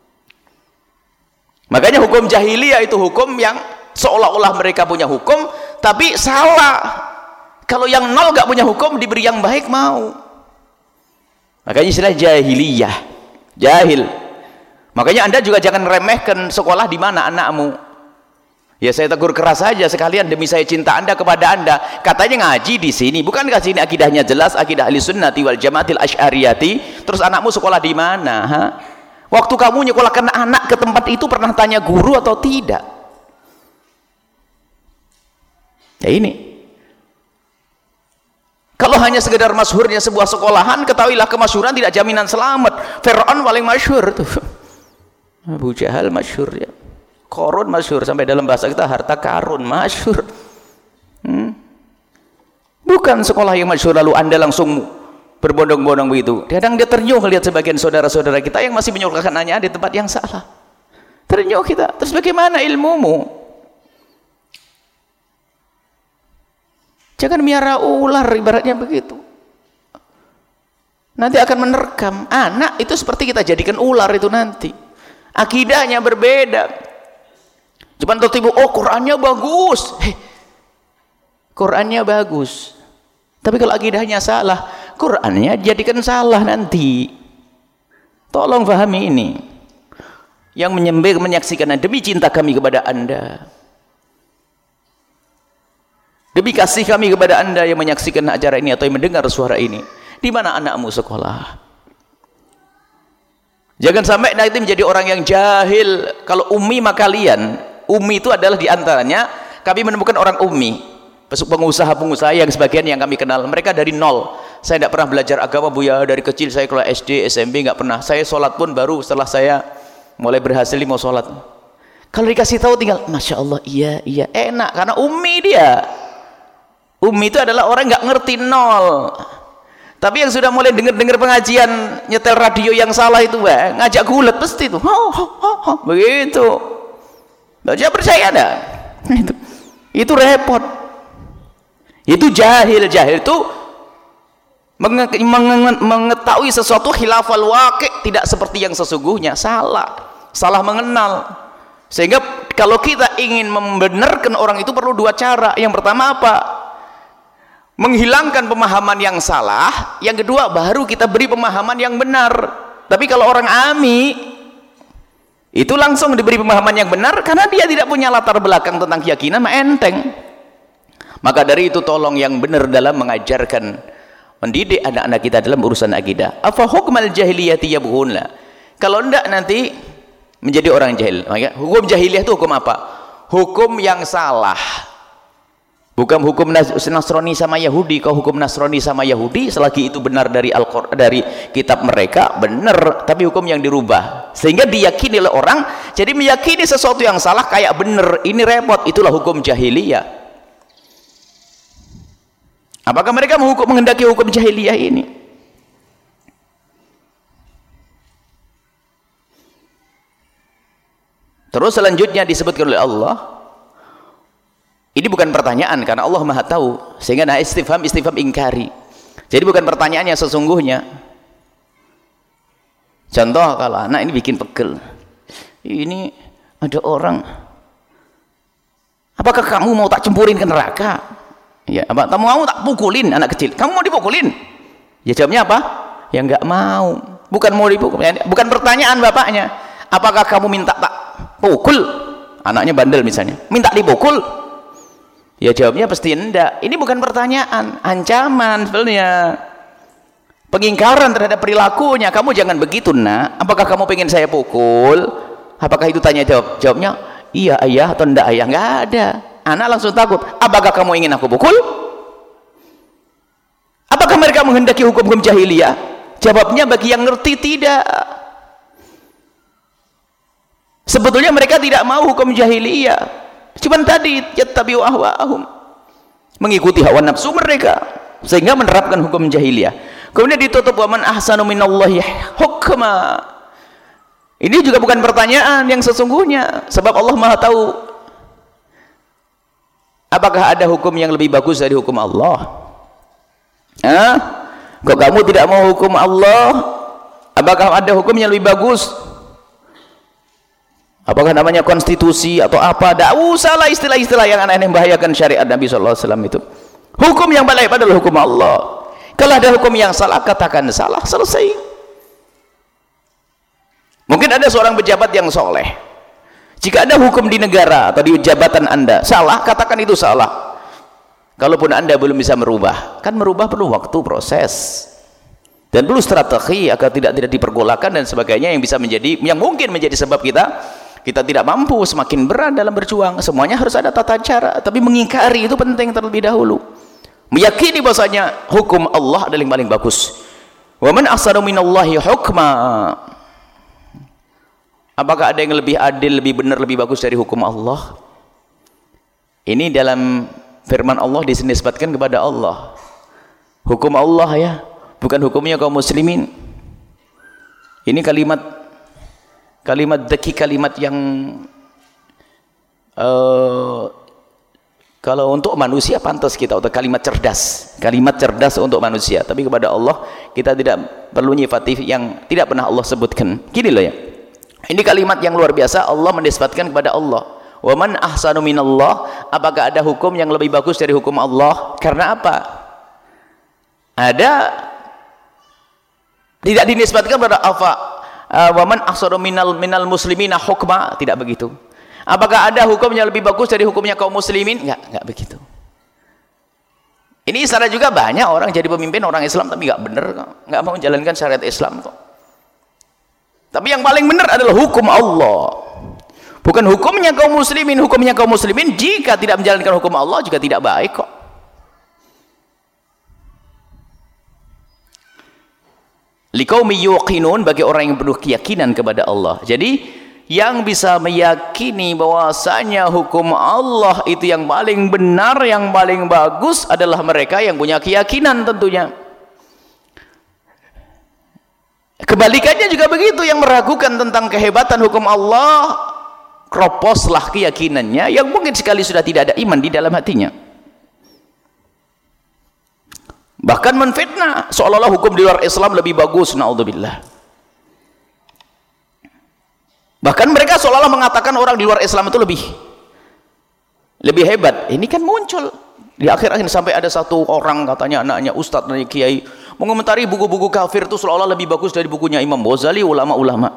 Speaker 1: Makanya hukum jahiliyah itu hukum yang seolah-olah mereka punya hukum, tapi salah. Kalau yang nol gak punya hukum, diberi yang baik mau. Makanya istilah jahiliyah, jahil. Makanya Anda juga jangan remehkan sekolah di mana anakmu. Ya saya tegur keras saja sekalian demi saya cinta Anda kepada Anda. Katanya ngaji di sini, bukankah sini akidahnya jelas, akidah ahli sunnati wal jamaatil asy'ariyati? Terus anakmu sekolah di mana? Ha? Waktu kamu nyekolahkan anak ke tempat itu pernah tanya guru atau tidak? Ya ini. Kalau hanya sekedar masyhurnya sebuah sekolahan, ketahuilah kemasyhuran tidak jaminan selamat. Fir'aun paling masyhur tuh. Abu Jahal masyhur ya. Qarun masyhur, sampai dalam bahasa kita harta karun masyhur. Bukan sekolah yang masyhur lalu Anda langsung berbondong-bondong begitu. Kadang dia ternyuh melihat sebagian saudara-saudara kita yang masih menyuarakan hanya di tempat yang salah. Ternyuh kita. Terus bagaimana ilmumu? Jangan miara ular, ibaratnya begitu. Nanti akan menerkam. Anak itu seperti kita jadikan ular itu nanti. Akidahnya berbeda. Cuman tiba-tiba, oh Qurannya bagus. Qurannya bagus. Tapi kalau akidahnya salah, Qurannya jadikan salah nanti. Tolong pahami ini. Yang menyembah menyaksikan demi cinta kami kepada Anda. Demi kasih kami kepada Anda yang menyaksikan acara ini atau yang mendengar suara ini. Di mana anakmu sekolah? Jangan sampai nanti menjadi orang yang jahil. Kalau ummi maka kalian. Ummi itu adalah diantaranya kami menemukan orang ummi. Pengusaha-pengusaha yang sebagian yang kami kenal. Mereka dari nol. Saya tidak pernah belajar agama Bu ya. Dari kecil saya kalau SD, SMP nggak pernah. Saya sholat pun baru setelah saya mulai berhasil mau sholat. Kalau dikasih tahu tinggal, Masya Allah, iya, enak. Karena ummi dia. Ummi itu adalah orang nggak ngerti nol. Tapi yang sudah mulai dengar pengajian nyetel radio yang salah itu, ngajak gulat pasti itu. Begitu. Baca percaya dah. Itu repot. Itu jahil itu mengetahui sesuatu khilafal waqi', tidak seperti yang sesungguhnya, salah mengenal. Sehingga kalau kita ingin membenarkan orang itu perlu dua cara. Yang pertama apa? Menghilangkan pemahaman yang salah. Yang kedua baru kita beri pemahaman yang benar. Tapi kalau orang ami itu langsung diberi pemahaman yang benar karena dia tidak punya latar belakang tentang keyakinan, enteng. Maka dari itu tolong yang benar dalam mengajarkan, mendidik anak-anak kita dalam urusan akidah. Afa hukmal jahiliyati yabghuna. Kalau enggak nanti menjadi orang jahil. Maka hukum jahiliyah itu hukum apa? Hukum yang salah. Bukan hukum Nasrani sama Yahudi. Kalau hukum Nasrani sama Yahudi selagi itu benar dari Al-Qur'an, dari kitab mereka, benar, tapi hukum yang dirubah sehingga diyakini oleh orang. Jadi meyakini sesuatu yang salah kayak benar, ini repot. Itulah hukum jahiliyah. Apakah mereka menghendaki hukum jahiliyah ini? Terus selanjutnya disebutkan oleh Allah. Ini bukan pertanyaan karena Allah Maha tahu, sehingga nah istifham ingkari. Jadi bukan pertanyaan yang sesungguhnya. Contoh kalau anak ini bikin pegel. Ini ada orang, apakah kamu mau tak cempurin ke neraka? Ya, apa kamu mau tak pukulin anak kecil? Kamu mau dipukulin? Ya jawabnya apa? Ya enggak mau. Bukan mau dipukul. Bukan pertanyaan bapaknya. Apakah kamu minta tak pukul? Anaknya bandel misalnya. Minta dipukul? Ya jawabnya pasti enggak. Ini bukan pertanyaan, ancaman sebenarnya. Pengingkaran terhadap perilakunya. Kamu jangan begitu nak. Apakah kamu pengen saya pukul? Apakah itu tanya jawab? Jawabnya iya ayah atau enggak ayah? Enggak ada. Anak langsung takut. Apakah kamu ingin aku pukul? Apakah mereka menghendaki hukum-hukum jahiliyah? Jawabnya bagi yang ngerti tidak. Sebetulnya mereka tidak mau hukum jahiliyah. Cuman tadi yattabi'u ahwa'ahum, mengikuti hawa nafsu mereka sehingga menerapkan hukum jahiliyah. Kemudian ditutup wa man ahsanu minallahi hukma. Ini juga bukan pertanyaan yang sesungguhnya, sebab Allah Maha tahu. Apakah ada hukum yang lebih bagus dari hukum Allah? Kok kamu tidak mau hukum Allah? Apakah ada hukum yang lebih bagus? Apakah namanya konstitusi atau apa? Tidak usahlah istilah-istilah yang aneh-aneh membahayakan syariat Nabi SAW itu. Hukum yang baik adalah hukum Allah. Kalau ada hukum yang salah, katakan salah, selesai. Mungkin ada seorang pejabat yang soleh. Jika ada hukum di negara atau di jabatan Anda salah, katakan itu salah. Kalaupun Anda belum bisa merubah, kan merubah perlu waktu, proses, dan perlu strategi agar tidak dipergolakan dan sebagainya yang bisa menjadi, yang mungkin menjadi sebab kita kita tidak mampu, semakin berat dalam berjuang. Semuanya harus ada tata cara, tapi mengingkari itu penting terlebih dahulu. Meyakini bahwasanya hukum Allah adalah yang paling bagus. Wa man ahsanu minallahi hukma. Apakah ada yang lebih adil, lebih benar, lebih bagus dari hukum Allah? Ini dalam firman Allah dinisbatkan kepada Allah. Hukum Allah ya, bukan hukumnya kaum muslimin. Ini kalimat daki, kalimat yang kalau untuk manusia pantas kita, atau kalimat cerdas untuk manusia, tapi kepada Allah kita tidak perlu nyifati yang tidak pernah Allah sebutkan. Gini loh ya, ini kalimat yang luar biasa. Allah menisbatkan kepada Allah, wa man ahsanu minallah. Apakah ada hukum yang lebih bagus dari hukum Allah? Karena apa? Ada, tidak dinisbatkan kepada apa, wa man ahsanu minal muslimina hukma, tidak begitu. Apakah ada hukum yang lebih bagus dari hukumnya kaum muslimin? Enggak begitu. Ini salah juga, banyak orang jadi pemimpin orang Islam tapi enggak benar kok, enggak mau menjalankan syariat Islam kok. Tapi yang paling benar adalah hukum Allah, bukan hukumnya kaum muslimin. Hukumnya kaum muslimin jika tidak menjalankan hukum Allah juga tidak baik kok. Liqaumi yuqinun, bagi orang yang penuh keyakinan kepada Allah. Jadi yang bisa meyakini bahwasanya hukum Allah itu yang paling benar, yang paling bagus adalah mereka yang punya keyakinan tentunya. Kebalikannya juga begitu, yang meragukan tentang kehebatan hukum Allah, kroposlah keyakinannya, yang mungkin sekali sudah tidak ada iman di dalam hatinya. Bahkan menfitnah seolah-olah hukum di luar Islam lebih bagus, naudzubillah. Bahkan mereka seolah-olah mengatakan orang di luar Islam itu lebih hebat. Ini kan muncul di akhir-akhir sampai ada satu orang katanya anaknya ustadz, anaknya kiai, mengomentari buku-buku kafir itu seolah-olah lebih bagus dari bukunya Imam Ghazali, ulama-ulama.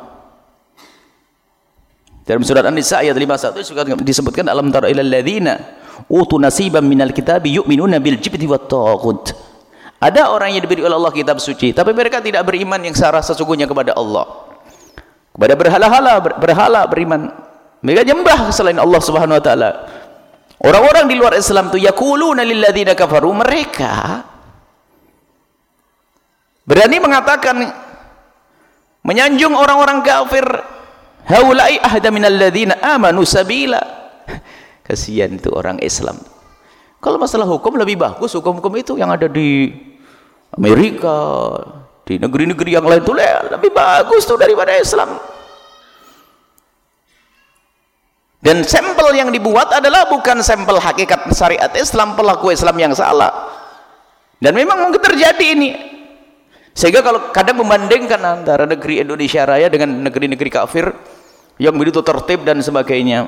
Speaker 1: Dalam surat An-Nisa ayat 51 disebutkan, alam tara ilal ladzina utu nasiban minal kitabi yu'minuna bil jibti wat taghut. Ada orang yang diberi oleh Allah kitab suci, tapi mereka tidak beriman yang secara sesungguhnya kepada Allah. Kepada berhala beriman, mereka nyembah selain Allah Subhanahu wa taala. Orang-orang di luar Islam itu yaquluna lil ladzina kafaru, mereka berani mengatakan, menyanjung orang-orang kafir, haula'i ahda minal ladzina amanu sabila. Kasihan itu orang Islam. Kalau masalah hukum lebih bagus hukum-hukum itu yang ada di Amerika, di negeri-negeri yang lain itu lebih bagus tuh daripada Islam. Dan sampel yang dibuat adalah bukan sampel hakikat syariat Islam, pelaku Islam yang salah. Dan memang mungkin terjadi ini. Sehingga kalau kadang membandingkan antara negeri Indonesia Raya dengan negeri-negeri kafir yang begitu tertib dan sebagainya,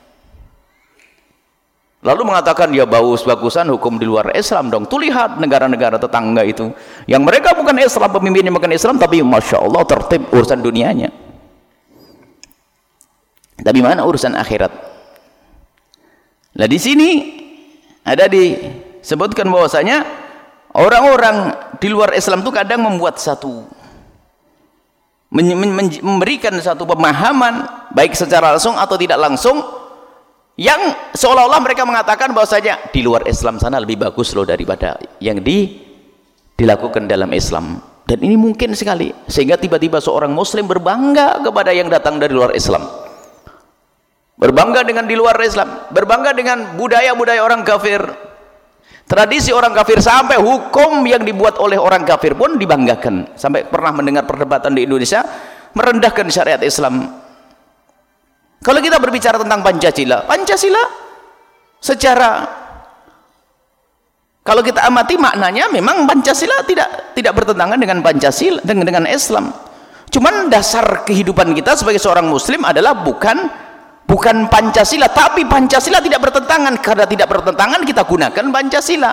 Speaker 1: lalu mengatakan ya bagus-bagusan hukum di luar Islam dong. Tuh lihat negara-negara tetangga itu yang mereka bukan Islam, pemimpinnya bukan Islam, tapi Masya Allah tertib urusan dunianya. Tapi mana urusan akhirat? Nah di sini ada disebutkan bahwasanya orang-orang di luar Islam itu kadang membuat memberikan satu pemahaman baik secara langsung atau tidak langsung, yang seolah-olah mereka mengatakan bahwasanya di luar Islam sana lebih bagus loh daripada yang dilakukan dalam Islam. Dan ini mungkin sekali, sehingga tiba-tiba seorang muslim berbangga kepada yang datang dari luar Islam, berbangga dengan di luar Islam, berbangga dengan budaya-budaya orang kafir, tradisi orang kafir, sampai hukum yang dibuat oleh orang kafir pun dibanggakan. Sampai pernah mendengar perdebatan di Indonesia merendahkan syariat Islam. Kalau kita berbicara tentang Pancasila secara, kalau kita amati maknanya memang Pancasila tidak bertentangan dengan Pancasila, dengan Islam. Cuman dasar kehidupan kita sebagai seorang muslim adalah bukan Pancasila, tapi Pancasila tidak bertentangan. Karena tidak bertentangan kita gunakan Pancasila.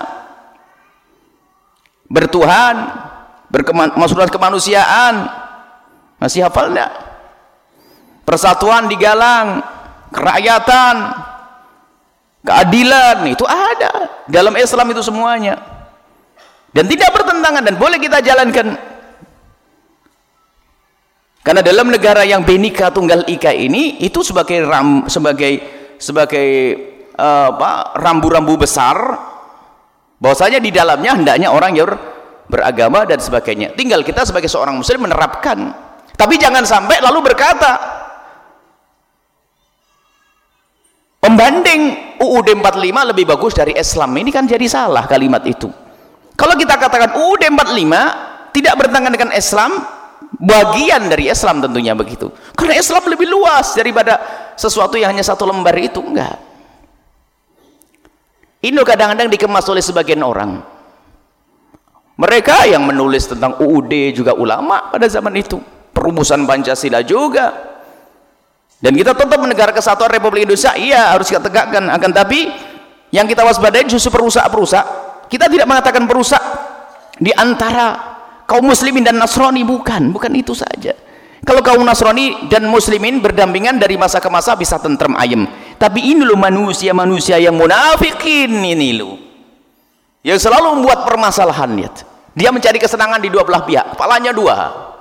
Speaker 1: Bertuhan, berkemaslahatan kemanusiaan, masih hafal enggak? Persatuan digalang, kerakyatan, keadilan, itu ada dalam Islam itu semuanya, dan tidak bertentangan dan boleh kita jalankan.
Speaker 2: Karena dalam negara yang Bhinneka Tunggal Ika ini itu sebagai rambu-rambu besar bahwasanya di dalamnya hendaknya orang yang beragama dan sebagainya. Tinggal kita sebagai seorang muslim menerapkan. Tapi jangan sampai lalu berkata pembanding UUD 45 lebih bagus dari Islam. Ini kan jadi salah kalimat itu. Kalau kita katakan UUD 45 tidak bertentangan dengan Islam, bagian dari Islam tentunya begitu. Karena Islam lebih luas daripada sesuatu yang hanya satu lembar itu. Enggak. Ini kadang-kadang dikemas oleh sebagian orang. Mereka yang menulis tentang UUD juga ulama pada zaman itu. Perumusan Pancasila juga. Dan kita tetap negara kesatuan Republik Indonesia, iya harus kita tegakkan. Akan tapi yang kita waspadai justru perusak-perusak. Kita tidak mengatakan perusak di antara kaum muslimin dan Nasrani, bukan itu saja. Kalau kaum Nasrani dan muslimin berdampingan dari masa ke masa bisa tentrem ayem. Tapi ini loh manusia yang munafikin ini loh, yang selalu membuat permasalahan. Lihat, dia mencari kesenangan di dua belah pihak, kepalanya dua.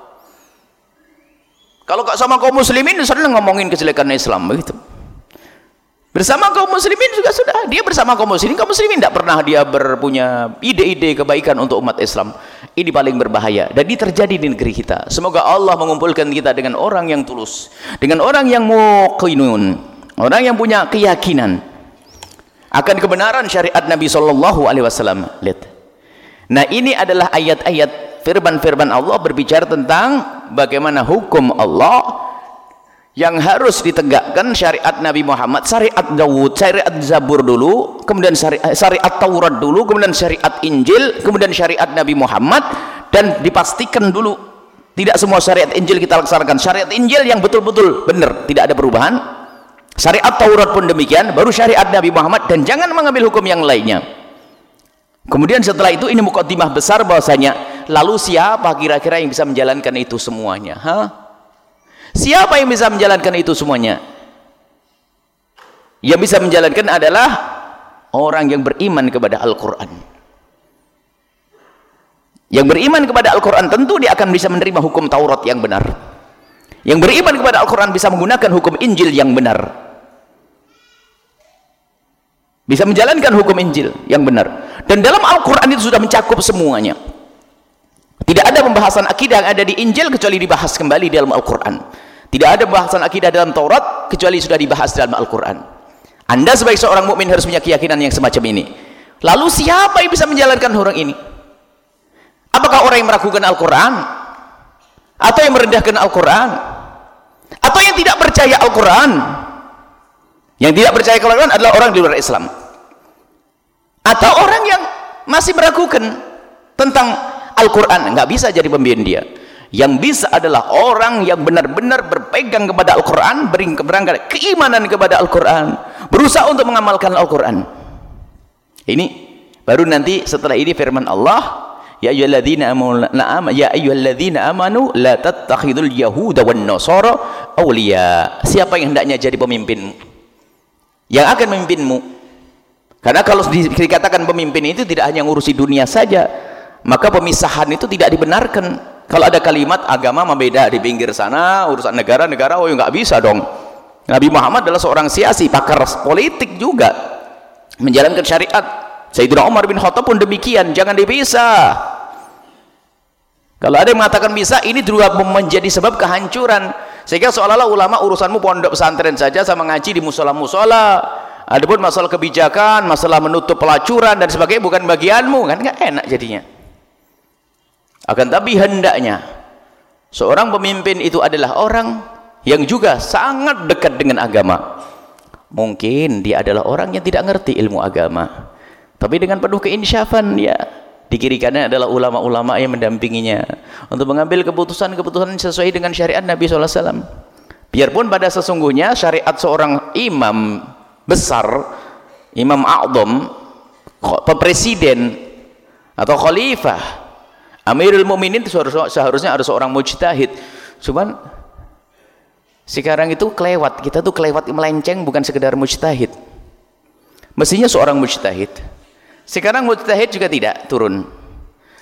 Speaker 2: Kalau sama kaum muslimin sering ngomongin kejelekan Islam begitu. Bersama kaum muslimin juga sudah, dia bersama kaum muslimin tidak pernah dia berpunya ide-ide kebaikan untuk umat Islam. Ini paling berbahaya dan ini terjadi di negeri kita. Semoga Allah mengumpulkan kita dengan orang yang tulus, dengan orang yang muqinun, orang yang punya keyakinan akan kebenaran syariat Nabi SAW. Lihat. Nah, ini adalah ayat-ayat firman-firman Allah berbicara tentang bagaimana hukum Allah yang harus ditegakkan. Syariat Nabi Muhammad, syariat Daud, syariat Zabur dulu, kemudian syariat Taurat dulu, kemudian syariat Injil, kemudian syariat Nabi Muhammad, dan dipastikan dulu tidak semua syariat Injil kita laksanakan. Syariat Injil yang betul-betul benar, tidak ada perubahan. Syariat Taurat pun demikian, baru syariat Nabi Muhammad, dan jangan mengambil hukum yang lainnya. Kemudian setelah itu ini mukadimah besar bahwasanya lalu siapa kira-kira yang bisa menjalankan itu semuanya? Siapa yang bisa menjalankan itu semuanya? Yang bisa menjalankan adalah orang yang beriman kepada Al-Quran. Yang beriman kepada Al-Quran tentu dia akan bisa menerima hukum Taurat yang benar. Yang beriman kepada Al-Quran bisa menggunakan hukum Injil yang benar, bisa menjalankan hukum Injil yang benar. Dan dalam Al-Quran itu sudah mencakup semuanya. Tidak ada pembahasan akidah yang ada di Injil kecuali dibahas kembali dalam Al-Quran. Tidak ada pembahasan akidah dalam Taurat kecuali sudah dibahas dalam Al-Quran. Anda sebagai seorang mukmin harus punya keyakinan yang semacam ini. Lalu siapa yang bisa menjalankan orang ini? Apakah orang yang meragukan Al-Quran? Atau yang merendahkan Al-Quran? Atau yang tidak percaya Al-Quran? Yang tidak percaya Al-Quran adalah orang di luar Islam. Atau orang yang masih meragukan tentang Al-Quran, nggak bisa jadi pembimbing dia. Yang bisa adalah orang yang benar-benar berpegang kepada Al-Quran, berangkat keimanan kepada Al-Quran, berusaha untuk mengamalkan Al-Quran. Ini baru nanti setelah ini firman Allah, ya ayyuhalladzina amanu la tattakhidul yahuda wan nasara awliya. Siapa yang hendaknya jadi pemimpinmu, yang akan memimpinmu? Karena kalau dikatakan pemimpin itu tidak hanya ngurusi dunia saja, maka pemisahan itu tidak dibenarkan. Kalau ada kalimat agama membeda di pinggir sana, urusan negara, oh nggak bisa dong. Nabi Muhammad adalah seorang siasi, pakar politik juga, menjalankan syariat. Sayyidina Umar bin Khattab pun demikian, jangan dipisah. Kalau ada yang mengatakan bisa, ini juga menjadi sebab kehancuran. Sehingga seolah-olah ulama urusanmu pondok pesantren saja sama ngaji di musola-musola. Adapun masalah kebijakan, masalah menutup pelacuran dan sebagainya bukan bagianmu, kan nggak enak jadinya. Akan tapi hendaknya seorang pemimpin itu adalah orang yang juga sangat dekat dengan agama. Mungkin dia adalah orang yang tidak ngerti ilmu agama, tapi dengan penuh keinsyafan ya di kiri kanan adalah ulama-ulama yang mendampinginya untuk mengambil keputusan-keputusan sesuai dengan syariat Nabi SAW. Biarpun pada sesungguhnya syariat seorang imam besar, imam a'dham, presiden atau khalifah, Amirul Mukminin itu seharusnya ada seorang mujtahid. Cuman sekarang itu kelewat, kita tuh kelewat melenceng, bukan sekedar mujtahid. Mestinya seorang mujtahid. Sekarang mujtahid juga tidak turun.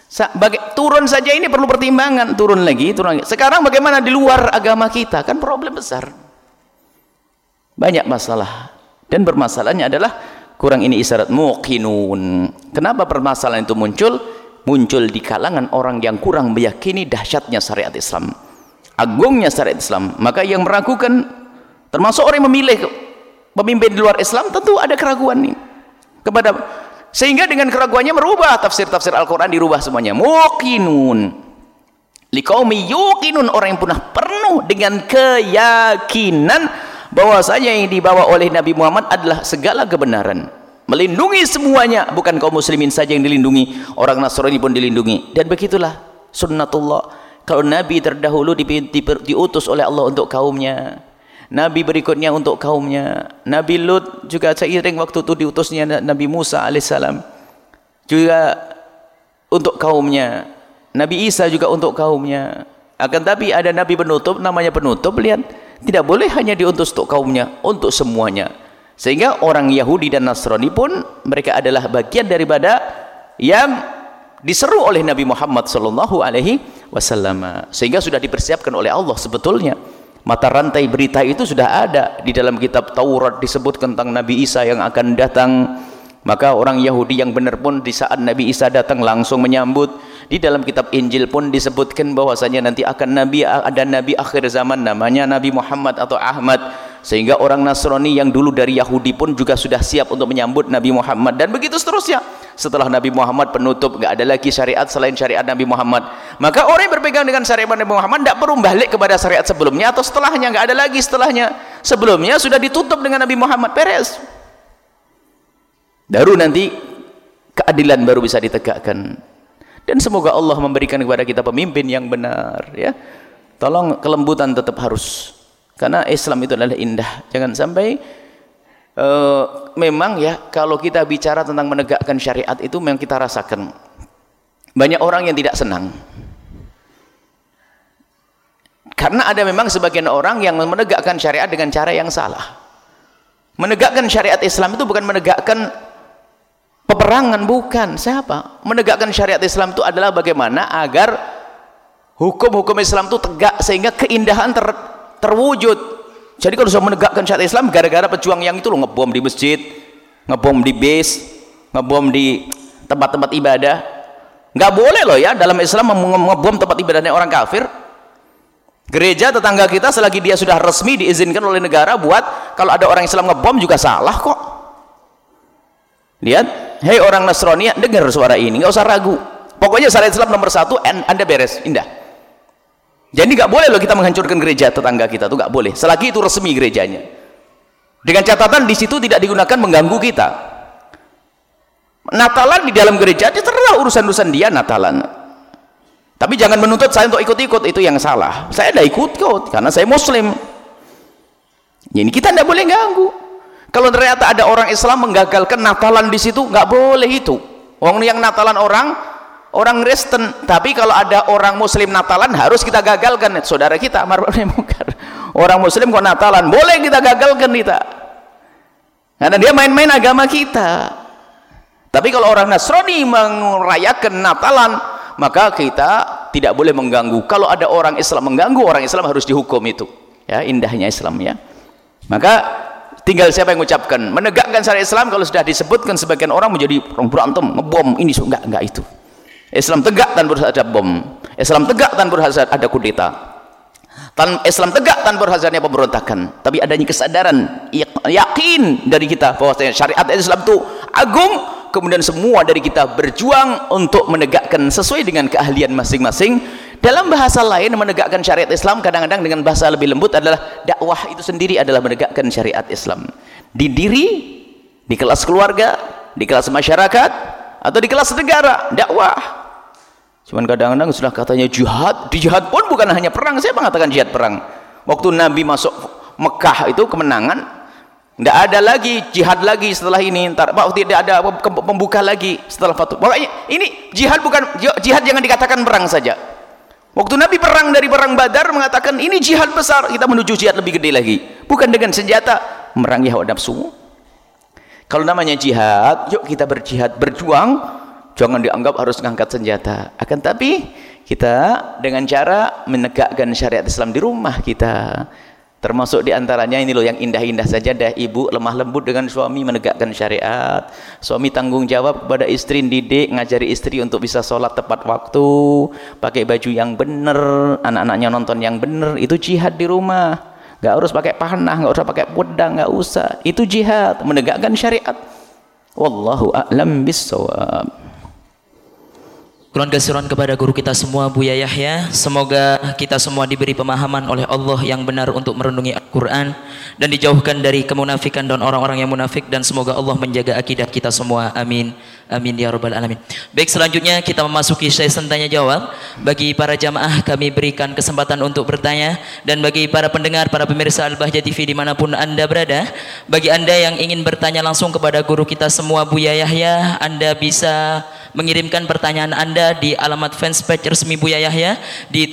Speaker 2: Turun saja ini perlu pertimbangan, turun lagi. Sekarang bagaimana di luar agama kita? Kan problem besar. Banyak masalah. Dan permasalahannya adalah kurang ini isyarat muqinun. Kenapa permasalahan itu muncul? Muncul di kalangan orang yang kurang meyakini dahsyatnya syariat Islam, agungnya syariat Islam. Maka yang meragukan, termasuk orang yang memilih pemimpin di luar Islam, tentu ada keraguan ini sehingga dengan keraguannya merubah tafsir-tafsir Al-Quran, dirubah semuanya. Muqinun liqaumi yuqinun, orang yang penuh dengan keyakinan bahwasanya yang dibawa oleh Nabi Muhammad adalah segala kebenaran, melindungi semuanya, bukan kaum muslimin saja yang dilindungi, orang Nasrani pun dilindungi. Dan begitulah sunnatullah. Kalau Nabi terdahulu diutus oleh Allah untuk kaumnya, Nabi berikutnya untuk kaumnya. Nabi Lut juga seiring waktu itu diutusnya Nabi Musa alaihissalam juga untuk kaumnya. Nabi Isa juga untuk kaumnya. Akan tapi ada Nabi penutup, namanya penutup, lihat, tidak boleh hanya diutus untuk kaumnya, untuk semuanya. Sehingga orang Yahudi dan Nasrani pun mereka adalah bagian daripada yang diseru oleh Nabi Muhammad SAW. Sehingga sudah dipersiapkan oleh Allah sebetulnya. Mata rantai berita itu sudah ada di dalam kitab Taurat, disebut tentang Nabi Isa yang akan datang. Maka orang Yahudi yang benar pun di saat Nabi Isa datang langsung menyambut. Di dalam kitab Injil pun disebutkan bahwasanya nanti akan ada nabi akhir zaman namanya Nabi Muhammad atau Ahmad. Sehingga orang Nasrani yang dulu dari Yahudi pun juga sudah siap untuk menyambut Nabi Muhammad, dan begitu seterusnya. Setelah Nabi Muhammad penutup, nggak ada lagi syariat selain syariat Nabi Muhammad. Maka orang yang berpegang dengan syariat Nabi Muhammad tidak perlu balik kepada syariat sebelumnya atau setelahnya, nggak ada lagi setelahnya. Sebelumnya sudah ditutup dengan Nabi Muhammad, beres. Baru nanti keadilan baru bisa ditegakkan. Dan semoga Allah memberikan kepada kita pemimpin yang benar, ya. Tolong kelembutan tetap harus. Karena Islam itu adalah indah. Jangan sampai memang ya, kalau kita bicara tentang menegakkan syariat itu memang kita rasakan banyak orang yang tidak senang. Karena ada memang sebagian orang yang menegakkan syariat dengan cara yang salah. Menegakkan syariat Islam itu bukan menegakkan peperangan, bukan. Siapa? Menegakkan syariat Islam itu adalah bagaimana agar hukum-hukum Islam itu tegak sehingga keindahan terwujud. Jadi kalau sudah menegakkan syariat Islam, gara-gara pejuang yang itu loh, ngebom di masjid, ngebom di base, ngebom di tempat-tempat ibadah. Nggak boleh loh ya dalam Islam ngebom tempat ibadahnya orang kafir. Gereja tetangga kita selagi dia sudah resmi diizinkan oleh negara buat, kalau ada orang Islam ngebom juga salah kok. Lihat, hei orang Nasrani, dengar suara ini, nggak usah ragu. Pokoknya syariat Islam nomor 1, Anda beres, indah. Jadi nggak boleh loh kita menghancurkan gereja tetangga kita, tuh nggak boleh. Selagi itu resmi gerejanya. Dengan catatan di situ tidak digunakan mengganggu kita. Natalan di dalam gereja, dia terserah urusan-urusan dia Natalan. Tapi jangan menuntut saya untuk ikut-ikut, itu yang salah. Saya tidak ikut-ikut karena saya Muslim. Jadi kita tidak boleh ganggu. Kalau ternyata ada orang Islam menggagalkan Natalan di situ, nggak boleh itu. Orang yang Natalan orang Kristen, tapi kalau ada orang Muslim Natalan harus kita gagalkan. Saudara kita orang Muslim kok Natalan, boleh kita gagalkan kita, karena dia main-main agama kita. Tapi kalau orang Nasrani merayakan Natalan, maka kita tidak boleh mengganggu. Kalau ada orang Islam mengganggu, orang Islam harus dihukum. Itu ya indahnya Islam ya. Maka tinggal siapa yang mengucapkan menegakkan syariat Islam. Kalau sudah disebutkan sebagian orang menjadi orang berantem, ngebom ini, enggak itu. Islam tegak tanpa harus ada bom. Islam tegak tanpa harus ada kudeta. Islam tegak tanpa harus adanya pemberontakan. Tapi adanya kesadaran, yakin dari kita bahwa syariat Islam itu agung. Kemudian semua dari kita berjuang untuk menegakkan sesuai dengan keahlian masing-masing. Dalam bahasa lain, menegakkan syariat Islam kadang-kadang dengan bahasa lebih lembut adalah dakwah. Itu sendiri adalah menegakkan syariat Islam. Di diri, di kelas keluarga, di kelas masyarakat, atau di kelas negara, dakwah. Cuman kadang-kadang sudah katanya jihad. Di jihad pun bukan hanya perang. Saya mengatakan jihad perang. Waktu Nabi masuk Mekah itu kemenangan, tidak ada lagi jihad lagi setelah ini. Tidak ada pembuka lagi setelah Fathu. Makanya ini jihad bukan jihad, jangan dikatakan perang saja. Waktu Nabi perang dari perang Badar mengatakan ini jihad besar, kita menuju jihad lebih gede lagi. Bukan dengan senjata, merangi hawa nafsu. Kalau namanya jihad, yuk kita berjihad, berjuang Jangan dianggap harus mengangkat senjata. Akan tapi kita dengan cara menegakkan syariat Islam di rumah kita. Termasuk diantaranya ini loh yang indah-indah saja dah, ibu lemah lembut dengan suami menegakkan syariat, suami tanggung jawab kepada istri, didik, ngajari istri untuk bisa sholat tepat waktu, pakai baju yang benar, anak-anaknya nonton yang benar. Itu jihad di rumah. Gak harus pakai panah, gak usah pakai pedang, gak usah. Itu jihad, menegakkan syariat. Wallahu a'lam bissawab.
Speaker 3: Kulon kasiron kepada guru kita semua, Buya Yahya. Semoga kita semua diberi pemahaman oleh Allah yang benar untuk merenungi Al-Quran dan dijauhkan dari kemunafikan dan orang-orang yang munafik, dan semoga Allah menjaga akidah kita semua. Amin. Amin ya rabbal alamin. Baik, selanjutnya kita memasuki sesi tanya jawab. Bagi para jamaah kami berikan kesempatan untuk bertanya, dan bagi para pendengar, para pemirsa Al-Bahjah TV dimanapun anda berada, bagi anda yang ingin bertanya langsung kepada guru kita semua, Buya Yahya, anda bisa mengirimkan pertanyaan anda di alamat fanspage resmi Buya Yahya di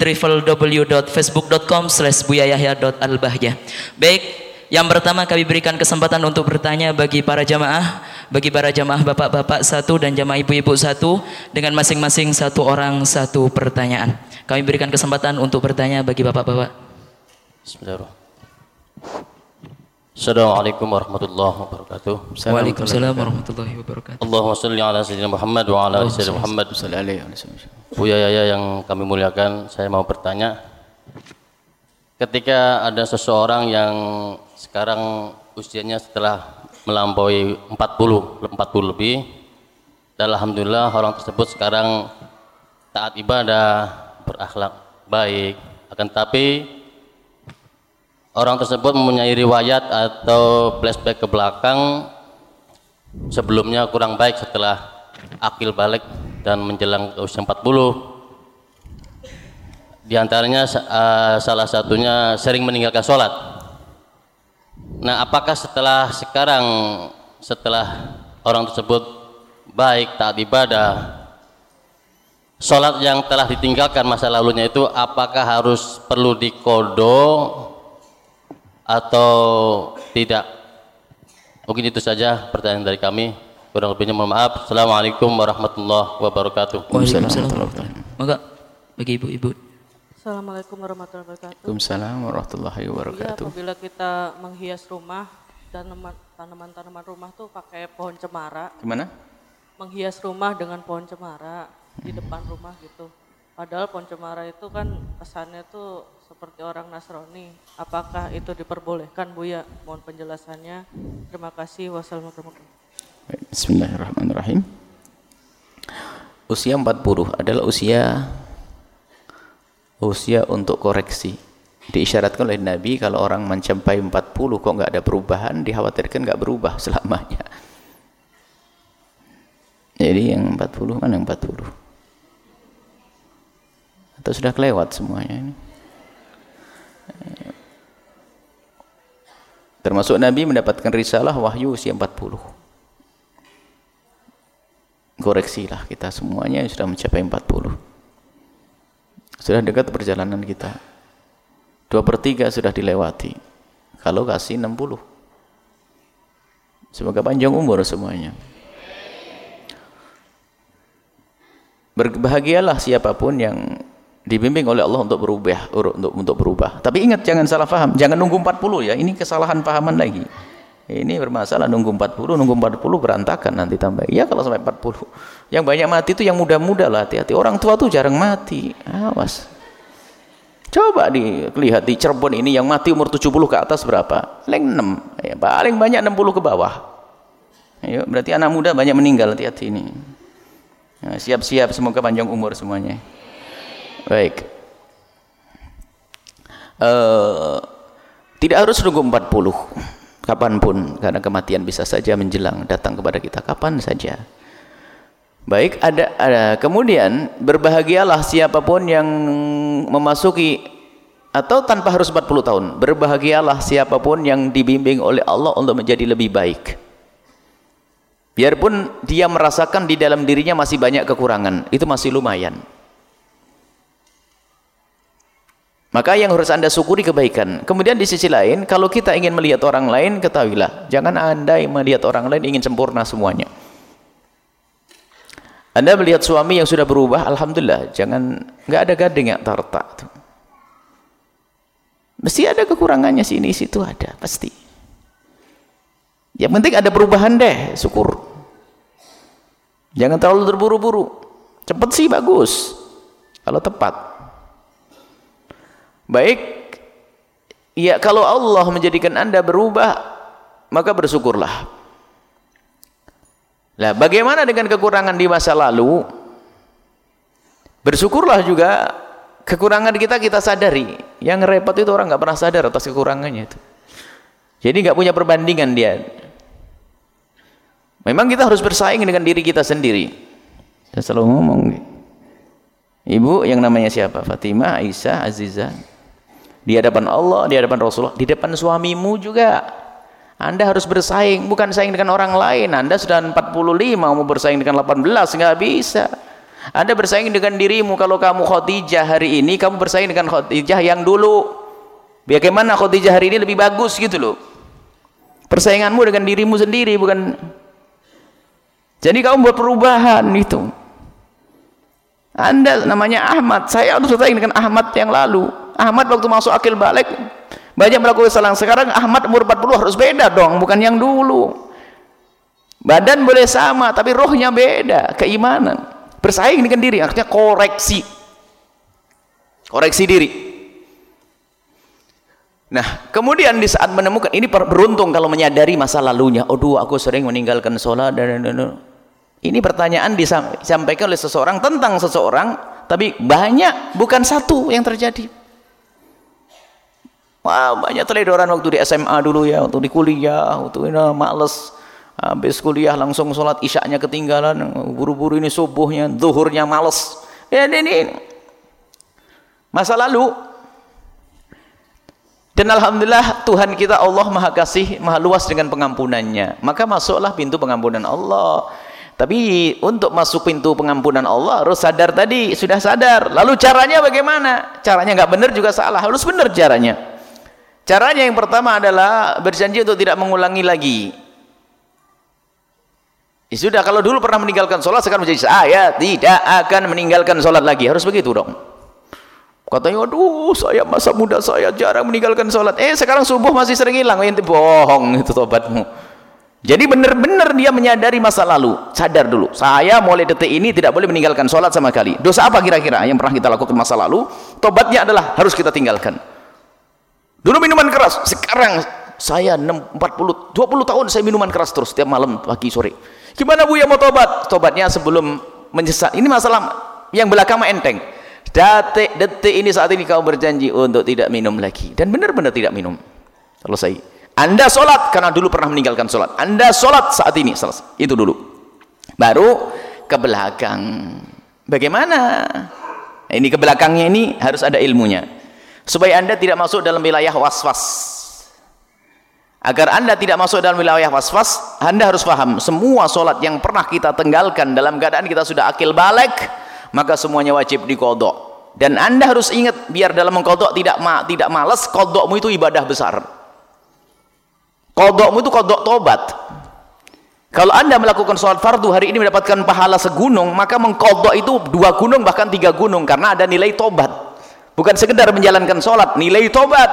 Speaker 3: www.facebook.com/buyayahya.albahjah. Baik, yang pertama kami berikan kesempatan untuk bertanya bagi para jamaah, bapak-bapak satu dan jamaah ibu-ibu satu, dengan masing-masing satu orang satu pertanyaan. Kami berikan kesempatan untuk bertanya bagi bapak-bapak.
Speaker 4: Bismillahirrahmanirrahim. Assalamualaikum warahmatullahi wabarakatuh.
Speaker 3: Waalaikumsalam warahmatullahi wabarakatuh.
Speaker 4: Allahumma salli ala sayyidina Muhammad wa ala ali sayyidina Muhammad. Buya Yahya yang kami muliakan, saya mau bertanya, ketika ada seseorang yang sekarang usianya setelah melampaui 40 lebih, dan alhamdulillah orang tersebut sekarang taat ibadah, berakhlak baik, akan tapi orang tersebut mempunyai riwayat atau flashback ke belakang sebelumnya kurang baik setelah akil balik dan menjelang usia 40. Di antaranya salah satunya sering meninggalkan sholat. Nah, apakah setelah orang tersebut baik, taat ibadah, sholat yang telah ditinggalkan masa lalunya itu apakah harus perlu diqodho atau tidak? Mungkin itu saja pertanyaan dari kami. Kurang lebihnya mohon maaf. Assalamualaikum warahmatullahi wabarakatuh.
Speaker 3: Waalaikumsalam. Maka bagi ibu-ibu.
Speaker 5: Assalamualaikum warahmatullahi wabarakatuh.
Speaker 2: Waalaikumsalam warahmatullahi wabarakatuh.
Speaker 5: Ya, apabila kita menghias rumah dan tanaman-tanaman rumah tuh pakai pohon cemara.
Speaker 2: Gimana?
Speaker 5: Menghias rumah dengan pohon cemara di depan rumah gitu. Padahal pohon cemara itu kan kesannya tuh seperti orang Nasrani. Apakah itu diperbolehkan, Buya? Mohon penjelasannya. Terima kasih. Wassalamualaikum.
Speaker 2: Bismillahirrahmanirrahim. Usia 40 adalah usia untuk koreksi. Diisyaratkan oleh Nabi kalau orang mencapai 40 kok nggak ada perubahan, dikhawatirkan nggak berubah selamanya. Jadi yang 40 mana yang 40? Atau sudah kelewat semuanya ini? Termasuk Nabi mendapatkan risalah wahyu usia 40. Koreksilah kita semuanya yang sudah mencapai 40. Sudah dekat perjalanan kita. 2/3 sudah dilewati. Kalau kasih 60. Semoga panjang umur semuanya. Berbahagialah siapapun yang dibimbing oleh Allah untuk berubah. Tapi ingat, jangan salah paham, jangan nunggu 40 ya. Ini kesalahan pahaman lagi. Ini bermasalah, nunggu 40 berantakan nanti tambah. Ya kalau sampai 40. Yang banyak mati itu yang muda-muda lah, hati-hati. Orang tua tuh jarang mati. Awas. Coba dilihat di Cirebon ini yang mati umur 70 ke atas berapa? Paling 6. Ya, paling banyak 60 ke bawah. Ayo, berarti anak muda banyak meninggal, hati-hati ini. Nah, siap-siap, semoga panjang umur semuanya. Baik. Tidak harus nunggu 40. Kapanpun, karena kematian bisa saja menjelang datang kepada kita kapan saja. Baik, ada kemudian berbahagialah siapapun yang memasuki atau tanpa harus 40 tahun. Berbahagialah siapapun yang dibimbing oleh Allah untuk menjadi lebih baik. Biarpun dia merasakan di dalam dirinya masih banyak kekurangan, itu masih lumayan. Maka yang harus Anda syukuri kebaikan. Kemudian di sisi lain, kalau kita ingin melihat orang lain, ketahuilah, jangan Anda melihat orang lain ingin sempurna semuanya. Anda melihat suami yang sudah berubah, alhamdulillah, nggak ada gading yang tertak. Mesti ada kekurangannya sini situ ada, pasti. Yang penting ada perubahan deh, syukur. Jangan terlalu terburu-buru. Cepat sih bagus, kalau tepat. Baik, ya kalau Allah menjadikan Anda berubah, maka bersyukurlah. Nah, bagaimana dengan kekurangan di masa lalu? Bersyukurlah juga kekurangan kita sadari. Yang repot itu orang nggak pernah sadar atas kekurangannya itu. Jadi nggak punya perbandingan dia. Memang kita harus bersaing dengan diri kita sendiri. Saya selalu ngomong, ibu yang namanya siapa? Fatimah, Aisyah, Azizah. Di hadapan Allah, di hadapan Rasulullah, di depan suamimu juga. Anda harus bersaing, bukan saing dengan orang lain. Anda sudah 45, mau bersaing dengan 18, nggak bisa. Anda bersaing dengan dirimu. Kalau kamu Khadijah hari ini, kamu bersaing dengan Khadijah yang dulu. Bagaimana Khadijah hari ini lebih bagus gitu loh. Persainganmu dengan dirimu sendiri, bukan. Jadi kamu buat perubahan itu. Anda namanya Ahmad, saya harus bersaing dengan Ahmad yang lalu. Ahmad waktu masuk akil balik, banyak melakukan kesalahan. Sekarang Ahmad umur 40 harus beda dong, bukan yang dulu. Badan boleh sama, tapi rohnya beda, keimanan. Bersaing dengan diri, artinya koreksi. Koreksi diri. Nah, kemudian di saat menemukan, ini beruntung kalau menyadari masa lalunya. Aduh, aku sering meninggalkan sholat. Ini pertanyaan disampaikan oleh seseorang tentang seseorang, tapi banyak, bukan satu yang terjadi. Wah, banyak teledoran waktu di SMA dulu ya, waktu di kuliah, waktu ini males, habis kuliah langsung sholat isyaknya ketinggalan, buru-buru ini subuhnya, zuhurnya males. Ya ini masa lalu. Dan alhamdulillah Tuhan kita Allah Maha Kasih, Maha Luas dengan pengampunannya. Maka masuklah pintu pengampunan Allah. Tapi untuk masuk pintu pengampunan Allah harus sadar tadi, sudah sadar. Lalu caranya bagaimana? Caranya nggak benar juga salah, harus benar caranya. Caranya yang pertama adalah berjanji untuk tidak mengulangi lagi. Ya sudah, kalau dulu pernah meninggalkan sholat, sekarang berjanji saya tidak akan meninggalkan sholat lagi. Harus begitu dong. Katanya, aduh, saya masa muda saya jarang meninggalkan sholat. Sekarang subuh masih sering hilang. Ente bohong, itu tobatmu. Jadi benar-benar dia menyadari masa lalu. Sadar dulu, saya mulai detik ini tidak boleh meninggalkan sholat sama sekali. Dosa apa kira-kira yang pernah kita lakukan masa lalu? Tobatnya adalah harus kita tinggalkan. Dulu minuman keras, sekarang saya 20 tahun saya minuman keras terus setiap malam, pagi, sore. Gimana Bu ya mau tobat? Tobatnya sebelum menyesal. Ini masalah yang belakang mah enteng. Detik ini saat ini kau berjanji untuk tidak minum lagi, dan benar-benar tidak minum. Selesai. Anda sholat karena dulu pernah meninggalkan sholat. Anda sholat saat ini, selesai. Itu dulu. Baru ke belakang. Bagaimana? Ini ke belakangnya ini harus ada ilmunya. Supaya Anda tidak masuk dalam wilayah was-was. Agar Anda tidak masuk dalam wilayah was-was, Anda harus paham, semua sholat yang pernah kita tinggalkan dalam keadaan kita sudah akil balik, maka semuanya wajib diqadha. Dan Anda harus ingat, biar dalam mengqadha tidak malas, qadhamu itu ibadah besar. Qadhamu itu qadha tobat. Kalau Anda melakukan sholat fardu hari ini mendapatkan pahala segunung, maka mengqadha itu 2 gunung bahkan 3 gunung, karena ada nilai tobat. Bukan sekedar menjalankan sholat, nilai tobat.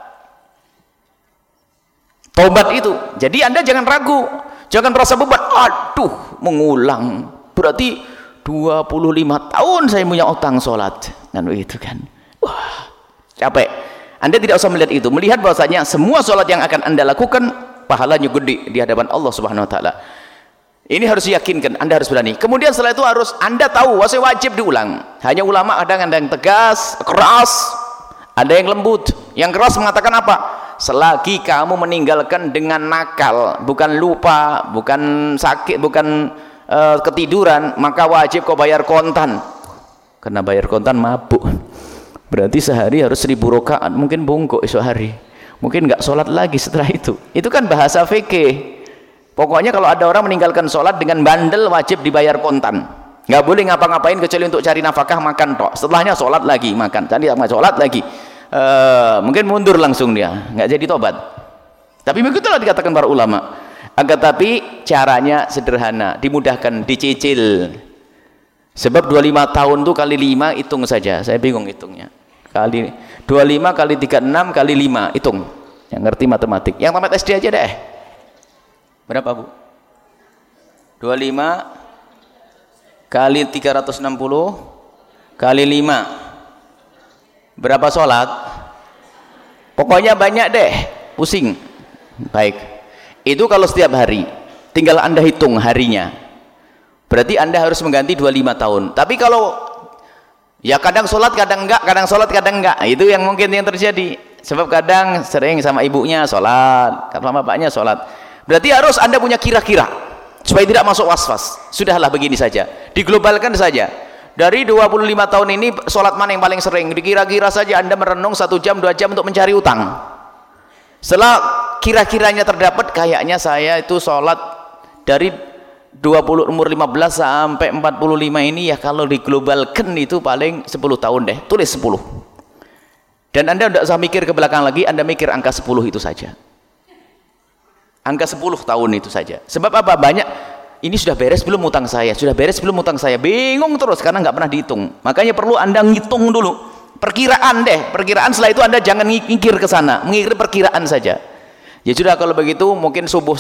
Speaker 2: Tobat itu. Jadi Anda jangan ragu, jangan merasa beban. Aduh, mengulang. Berarti 25 tahun saya punya utang sholat. Kan begitu kan. Wah, capek. Anda tidak usah melihat itu. Melihat bahwasanya semua sholat yang akan Anda lakukan, pahalanya gede di hadapan Allah Subhanahu Wa Taala. Ini harus diyakinkan, Anda harus berani. Kemudian setelah itu harus Anda tahu, wajib diulang. Hanya ulama ada yang tegas, keras, ada yang lembut. Yang keras mengatakan apa? Selagi kamu meninggalkan dengan nakal, bukan lupa, bukan sakit, bukan ketiduran, maka wajib kau bayar kontan. Karena bayar kontan mabuk. Berarti sehari harus 1000 rakaat, mungkin bongkok esok hari. Mungkin nggak sholat lagi setelah itu. Itu kan bahasa fikih. Pokoknya kalau ada orang meninggalkan sholat dengan bandel, wajib dibayar kontan. Nggak boleh ngapa-ngapain kecuali untuk cari nafkah, makan tok. Setelahnya sholat lagi, makan. Tadi sama sholat lagi. Mungkin mundur langsung dia, nggak jadi tobat. Tapi begitulah dikatakan para ulama. Agar tapi caranya sederhana, dimudahkan, dicicil. Sebab 25 tahun itu kali 5 hitung saja. Saya bingung hitungnya. Kali 25 kali 36 kali 5 hitung. Yang ngerti matematik. Yang tamat SD aja deh. Berapa, Bu? 25 kali 360 kali 5. Berapa sholat? Pokoknya banyak deh. Pusing. Baik. Itu kalau setiap hari. Tinggal Anda hitung harinya. Berarti Anda harus mengganti 25 tahun. Tapi kalau ya kadang sholat, kadang enggak, kadang sholat, kadang enggak. Itu yang mungkin yang terjadi. Sebab kadang sering sama ibunya sholat, sama bapaknya sholat. Berarti harus Anda punya kira-kira. Supaya tidak masuk was-was. Sudahlah begini saja. Diglobalkan saja. Dari 25 tahun ini, sholat mana yang paling sering? Dikira-kira saja Anda merenung 1 jam, 2 jam untuk mencari utang. Setelah kira-kiranya terdapat, kayaknya saya itu sholat dari umur 15 sampai 45 ini ya kalau diglobalkan itu paling 10 tahun deh, tulis 10. Dan Anda tidak usah mikir ke belakang lagi, Anda mikir angka 10 itu saja. Angka 10 tahun itu saja. Sebab apa? Banyak, ini sudah beres belum utang saya? Sudah beres belum utang saya? Bingung terus karena nggak pernah dihitung. Makanya perlu Anda ngitung dulu. Perkiraan deh, perkiraan setelah itu Anda jangan mikir ke sana, mengikir perkiraan saja. Ya sudah kalau begitu mungkin subuh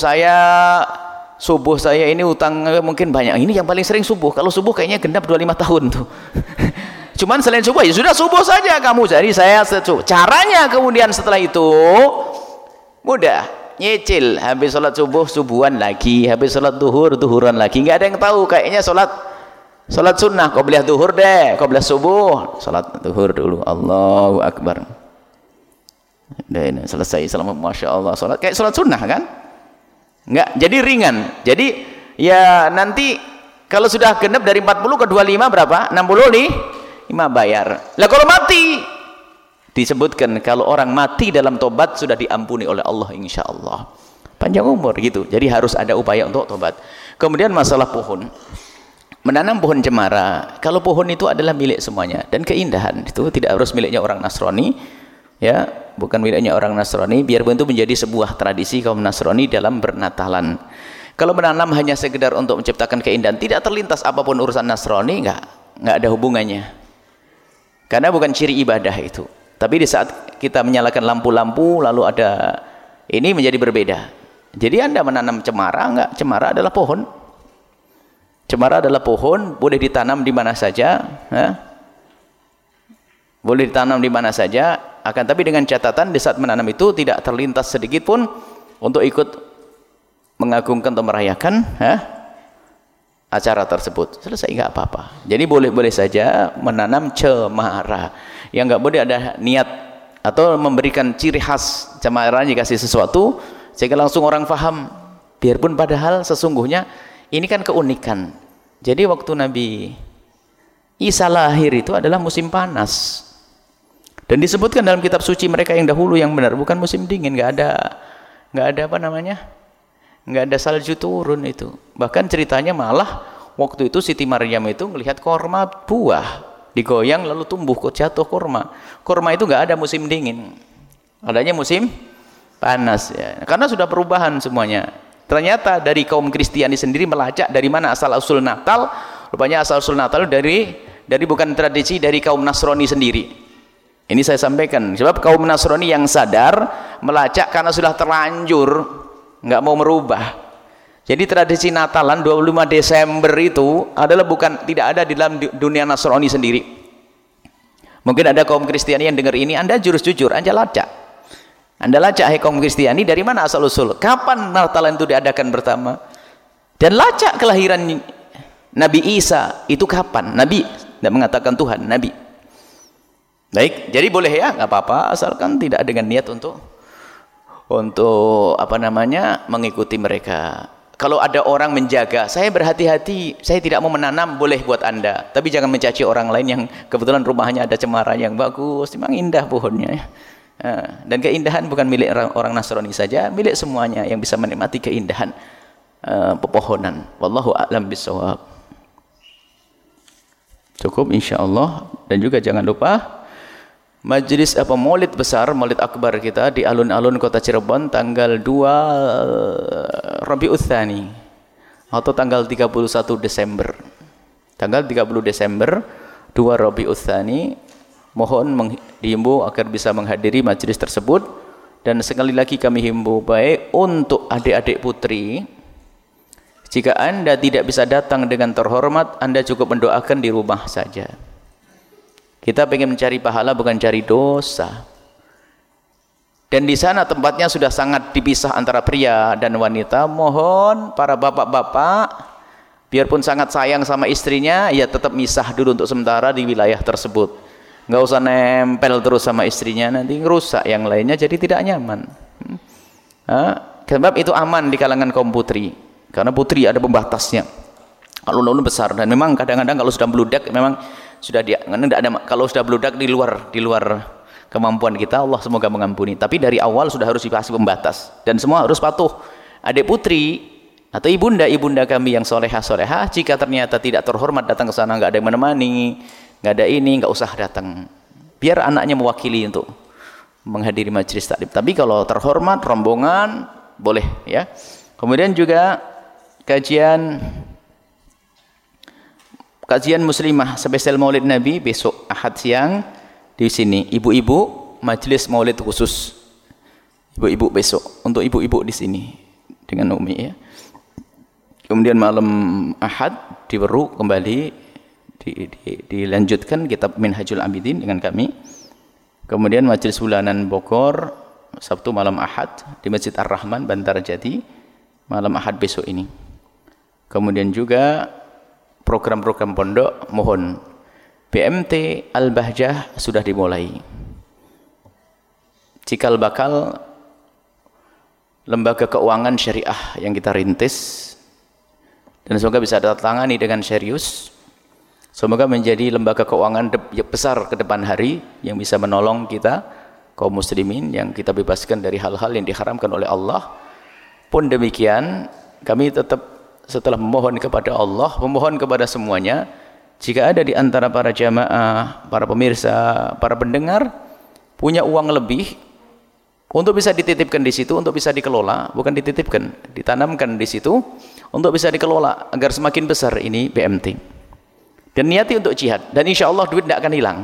Speaker 2: saya ini utang mungkin banyak. Ini yang paling sering subuh. Kalau subuh kayaknya genap 25 tahun tuh. Cuman selain subuh ya sudah subuh saja kamu. Jadi saya caranya kemudian setelah itu mudah, nyicil. Habis sholat subuh subuhan lagi, habis sholat duhur duhuran lagi. Nggak ada yang tahu kayaknya sholat sunnah. Kau beli duhur deh, kau beli subuh, sholat duhur dulu. Allahu Akbar. Dan selesai selamat, masya Allah, sholat kayak sholat sunnah kan? Enggak, jadi ringan. Jadi ya nanti kalau sudah genap dari 40 ke 25 berapa? 65 bayar. Lah kalau mati disebutkan kalau orang mati dalam tobat sudah diampuni oleh Allah insyaallah. Panjang umur gitu. Jadi harus ada upaya untuk tobat. Kemudian masalah pohon. Menanam pohon cemara. Kalau pohon itu adalah milik semuanya dan keindahan itu tidak harus miliknya orang Nasrani. Ya, bukan miliknya orang Nasrani, biarpun itu menjadi sebuah tradisi kaum Nasrani dalam bernatalan. Kalau menanam hanya sekedar untuk menciptakan keindahan, tidak terlintas apapun urusan Nasrani, enggak ada hubungannya. Karena bukan ciri ibadah itu. Tapi di saat kita menyalakan lampu-lampu lalu ada ini menjadi berbeda. Jadi Anda menanam cemara, enggak, cemara adalah pohon. Cemara adalah pohon, boleh ditanam di mana saja, boleh ditanam di mana saja, akan tapi dengan catatan di saat menanam itu tidak terlintas sedikit pun untuk ikut mengagungkan atau merayakan acara tersebut. Selesai, nggak apa-apa. Jadi boleh-boleh saja menanam cemara. Yang nggak boleh ada niat atau memberikan ciri khas cemara dikasih sesuatu sehingga langsung orang faham. Biarpun padahal sesungguhnya ini kan keunikan. Jadi waktu Nabi Isa lahir itu adalah musim panas. Dan disebutkan dalam kitab suci mereka yang dahulu yang benar, bukan musim dingin, nggak ada apa namanya, nggak ada salju turun itu. Bahkan ceritanya malah waktu itu Siti Maryam itu melihat korma buah digoyang lalu tumbuh kok jatuh korma. Korma itu nggak ada musim dingin, adanya musim panas ya. Karena sudah perubahan semuanya. Ternyata dari kaum Kristiani sendiri melacak dari mana asal usul Natal. Rupanya asal usul Natal dari bukan tradisi dari kaum Nasrani sendiri. Ini saya sampaikan, sebab kaum Nasrani yang sadar melacak karena sudah terlanjur nggak mau merubah. Jadi tradisi Natalan 25 Desember itu adalah tidak ada di dalam dunia Nasrani sendiri. Mungkin ada kaum Kristiani yang dengar ini, Anda jujur, Anda lacak. Anda lacak, hai kaum Kristiani, dari mana asal usul? Kapan Natalan itu diadakan pertama? Dan lacak kelahiran Nabi Isa itu kapan? Nabi, tidak mengatakan Tuhan, Nabi. Baik, jadi boleh ya, nggak apa-apa, asalkan tidak dengan niat untuk apa namanya mengikuti mereka. Kalau ada orang menjaga, saya berhati-hati, saya tidak mau menanam, boleh buat Anda, tapi jangan mencaci orang lain yang kebetulan rumahnya ada cemara yang bagus, memang indah pohonnya. Dan keindahan bukan milik orang Nasrani saja, milik semuanya yang bisa menikmati keindahan pepohonan. Wallahu a'lam bishawab. Cukup insyaallah. Dan juga jangan lupa Majelis Maulid besar, Maulid Akbar kita di alun-alun kota Cirebon tanggal 2 Rabiul Tsani atau tanggal 31 Desember. Tanggal 30 Desember 2 Rabiul Tsani, mohon dihimbau agar bisa menghadiri majelis tersebut. Dan sekali lagi kami himbau baik untuk adik-adik putri, jika Anda tidak bisa datang dengan terhormat, Anda cukup mendoakan di rumah saja. Kita ingin mencari pahala, bukan cari dosa. Dan di sana tempatnya sudah sangat dipisah antara pria dan wanita. Mohon para bapak-bapak, biarpun sangat sayang sama istrinya, ya tetap misah dulu untuk sementara di wilayah tersebut. Nggak usah nempel terus sama istrinya, nanti ngerusak yang lainnya jadi tidak nyaman. Sebab itu aman di kalangan kaum putri, karena putri ada pembatasnya. Kalau ulun besar, dan memang kadang-kadang kalau sudah meludak, memang sudah kalau sudah meludak di luar kemampuan kita, Allah semoga mengampuni. Tapi dari awal sudah harus dikasih pembatas, dan semua harus patuh. Adik putri atau ibunda kami yang solehah, jika ternyata tidak terhormat datang ke sana, nggak ada yang menemani, nggak ada ini, nggak usah datang. Biar anaknya mewakili untuk menghadiri majelis taklim. Tapi kalau terhormat, rombongan, boleh ya. Kemudian juga kajian muslimah spesial Maulid Nabi besok Ahad siang di sini. Ibu-ibu majelis Maulid khusus. Ibu-ibu besok, untuk ibu-ibu di sini dengan Umi ya. Kemudian malam Ahad di Weru kembali dilanjutkan kitab Minhajul Abidin dengan kami. Kemudian majelis bulanan Bogor Sabtu malam Ahad di Masjid Ar-Rahman Bantarjati malam Ahad besok ini. Kemudian juga program-program pondok, mohon BMT Al-Bahjah sudah dimulai. Cikal bakal lembaga keuangan syariah yang kita rintis, dan semoga bisa ditangani dengan serius. Semoga menjadi lembaga keuangan besar ke depan hari yang bisa menolong kita kaum muslimin yang kita bebaskan dari hal-hal yang diharamkan oleh Allah. Pun demikian, kami tetap setelah memohon kepada Allah, memohon kepada semuanya, jika ada di antara para jamaah, para pemirsa, para pendengar punya uang lebih untuk bisa dititipkan di situ, untuk bisa dikelola, bukan dititipkan, ditanamkan di situ untuk bisa dikelola agar semakin besar ini BMT. Dan niati untuk jihad, dan insya Allah duit tidak akan hilang.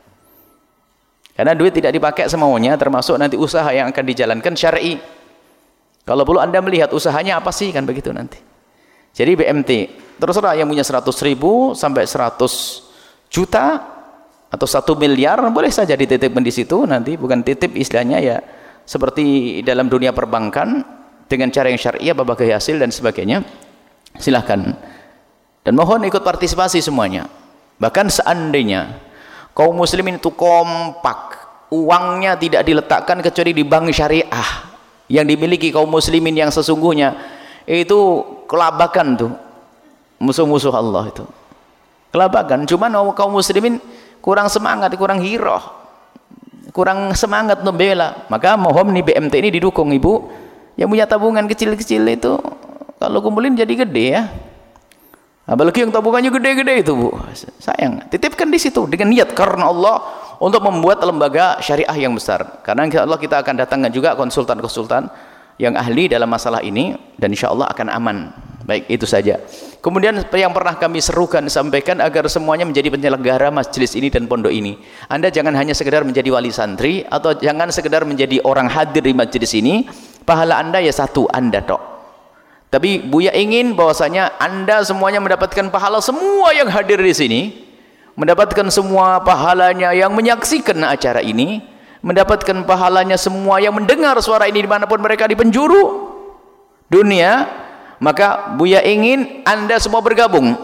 Speaker 2: Karena duit tidak dipakai semaunya, termasuk nanti usaha yang akan dijalankan syar'i. Kalau perlu Anda melihat usahanya apa sih, kan begitu nanti. Jadi BMT, terserah yang punya 100.000 sampai 100 juta atau 1 miliar, boleh saja dititipkan di situ nanti, bukan titip istilahnya ya, seperti dalam dunia perbankan, dengan cara yang syar'i, bagi hasil dan sebagainya. Silahkan. Dan mohon ikut partisipasi semuanya. Bahkan seandainya kaum muslimin itu kompak, uangnya tidak diletakkan kecuali di bank syariah yang dimiliki kaum muslimin yang sesungguhnya, itu kelabakan tuh musuh-musuh Allah itu. Kelabakan. Cuman kaum muslimin kurang semangat, kurang hiroh, kurang semangat membela. Maka mohon nih BMT ini didukung ibu yang punya tabungan kecil-kecil itu, kalau kumpulin jadi gede ya. Apalagi yang tabungannya gede-gede itu, Bu. Sayang, titipkan di situ dengan niat karena Allah untuk membuat lembaga syariah yang besar. Karena insya Allah kita akan datangkan juga konsultan-konsultan yang ahli dalam masalah ini, dan insya Allah akan aman. Baik, itu saja. Kemudian yang pernah kami serukan, sampaikan agar semuanya menjadi penyelenggara majelis ini dan pondok ini. Anda jangan hanya sekedar menjadi wali santri, atau jangan sekedar menjadi orang hadir di majelis ini. Pahala Anda ya satu, Anda tok. Tapi Buya ingin bahwasanya Anda semuanya mendapatkan pahala, semua yang hadir di sini mendapatkan semua pahalanya, yang menyaksikan acara ini mendapatkan pahalanya, semua yang mendengar suara ini dimanapun mereka di penjuru dunia. Maka Buya ingin Anda semua bergabung,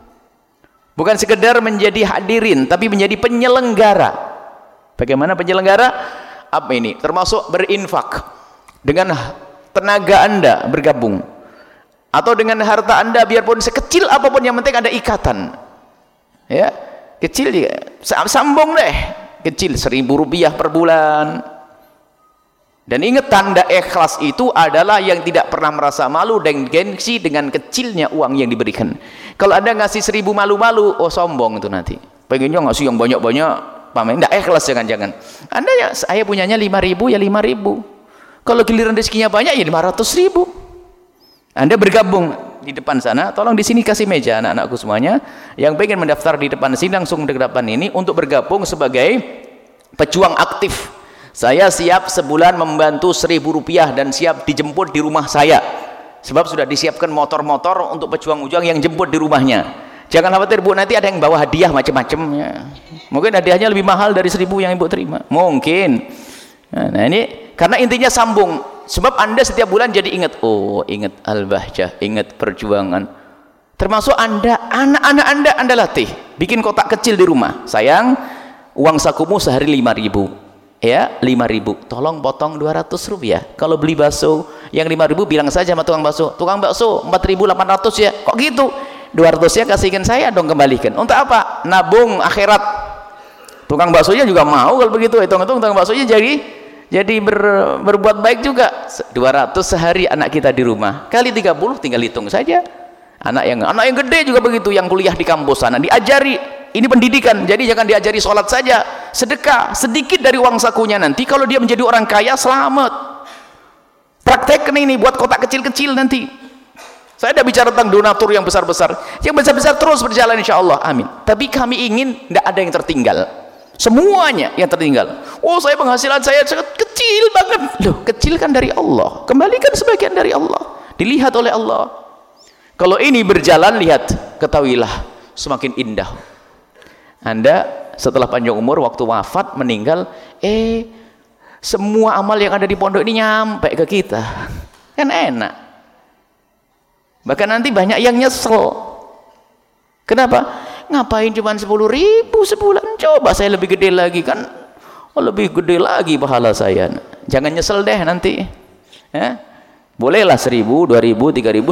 Speaker 2: bukan sekedar menjadi hadirin, tapi menjadi penyelenggara. Bagaimana penyelenggara? Apa ini? Termasuk berinfak dengan tenaga Anda, bergabung, atau dengan harta Anda, biarpun sekecil apapun, yang penting ada ikatan ya. Kecil ya, sambung deh, kecil, 1.000 rupiah per bulan. Dan ingat, tanda ikhlas itu adalah yang tidak pernah merasa malu dan gengsi dengan kecilnya uang yang diberikan. Kalau Anda ngasih 1.000 malu-malu, oh sombong itu nanti, pengennya ngasih yang banyak-banyak, pamer, tidak ikhlas. Jangan-jangan Anda ya, saya punyanya 5.000 ya 5.000, kalau giliran rezekinya banyak ya 500.000. Anda bergabung, di depan sana, tolong di sini kasih meja anak-anakku semuanya yang pengen mendaftar di depan sini langsung di depan ini untuk bergabung sebagai pejuang aktif. Saya siap sebulan membantu Rp1.000 dan siap dijemput di rumah saya, sebab sudah disiapkan motor-motor untuk pejuang-pejuang yang jemput di rumahnya. Jangan khawatir Bu, nanti ada yang bawa hadiah macam-macam ya. Mungkin hadiahnya lebih mahal dari 1.000 yang Ibu terima, mungkin. Nah ini karena intinya sambung. Sebab Anda setiap bulan jadi ingat, oh ingat Al-Bahjah, ingat perjuangan. Termasuk Anda, anak-anak Anda latih bikin kotak kecil di rumah. Sayang, uang sakumu sehari 5.000 ya, 5.000, tolong potong Rp200. Kalau beli bakso yang 5.000 bilang saja sama tukang bakso 4.800 ya. Kok gitu? 200 ya kasihkan saya dong, kembalikan. Untuk apa? Nabung akhirat. Tukang baksonya juga mau kalau begitu. Hitung-hitung tukang baksonya jadi berbuat baik juga. 200 sehari anak kita di rumah kali 30, tinggal hitung saja. Anak yang gede juga begitu, yang kuliah di kampus sana diajari, ini pendidikan. Jadi jangan diajari sholat saja, sedekah sedikit dari uang sakunya. Nanti kalau dia menjadi orang kaya, selamat. Praktekkan ini, buat kotak kecil-kecil nanti. Saya tidak bicara tentang donatur yang besar-besar, yang besar-besar terus berjalan insya Allah, amin. Tapi kami ingin tidak ada yang tertinggal, semuanya yang tertinggal. Oh saya penghasilan saya kecil banget. Loh kecil kan dari Allah, kembalikan sebagian dari Allah, dilihat oleh Allah. Kalau ini berjalan, lihat, ketahuilah semakin indah Anda setelah panjang umur, waktu wafat meninggal, semua amal yang ada di pondok ini nyampe ke kita, kan enak. Bahkan nanti banyak yang nyesel. Kenapa? Ngapain cuma 10.000 sebulan, coba saya lebih gede lagi kan, lebih gede lagi pahala saya. Jangan nyesel deh nanti ya. Bolehlah 1.000, 2.000, 3.000, 10.000,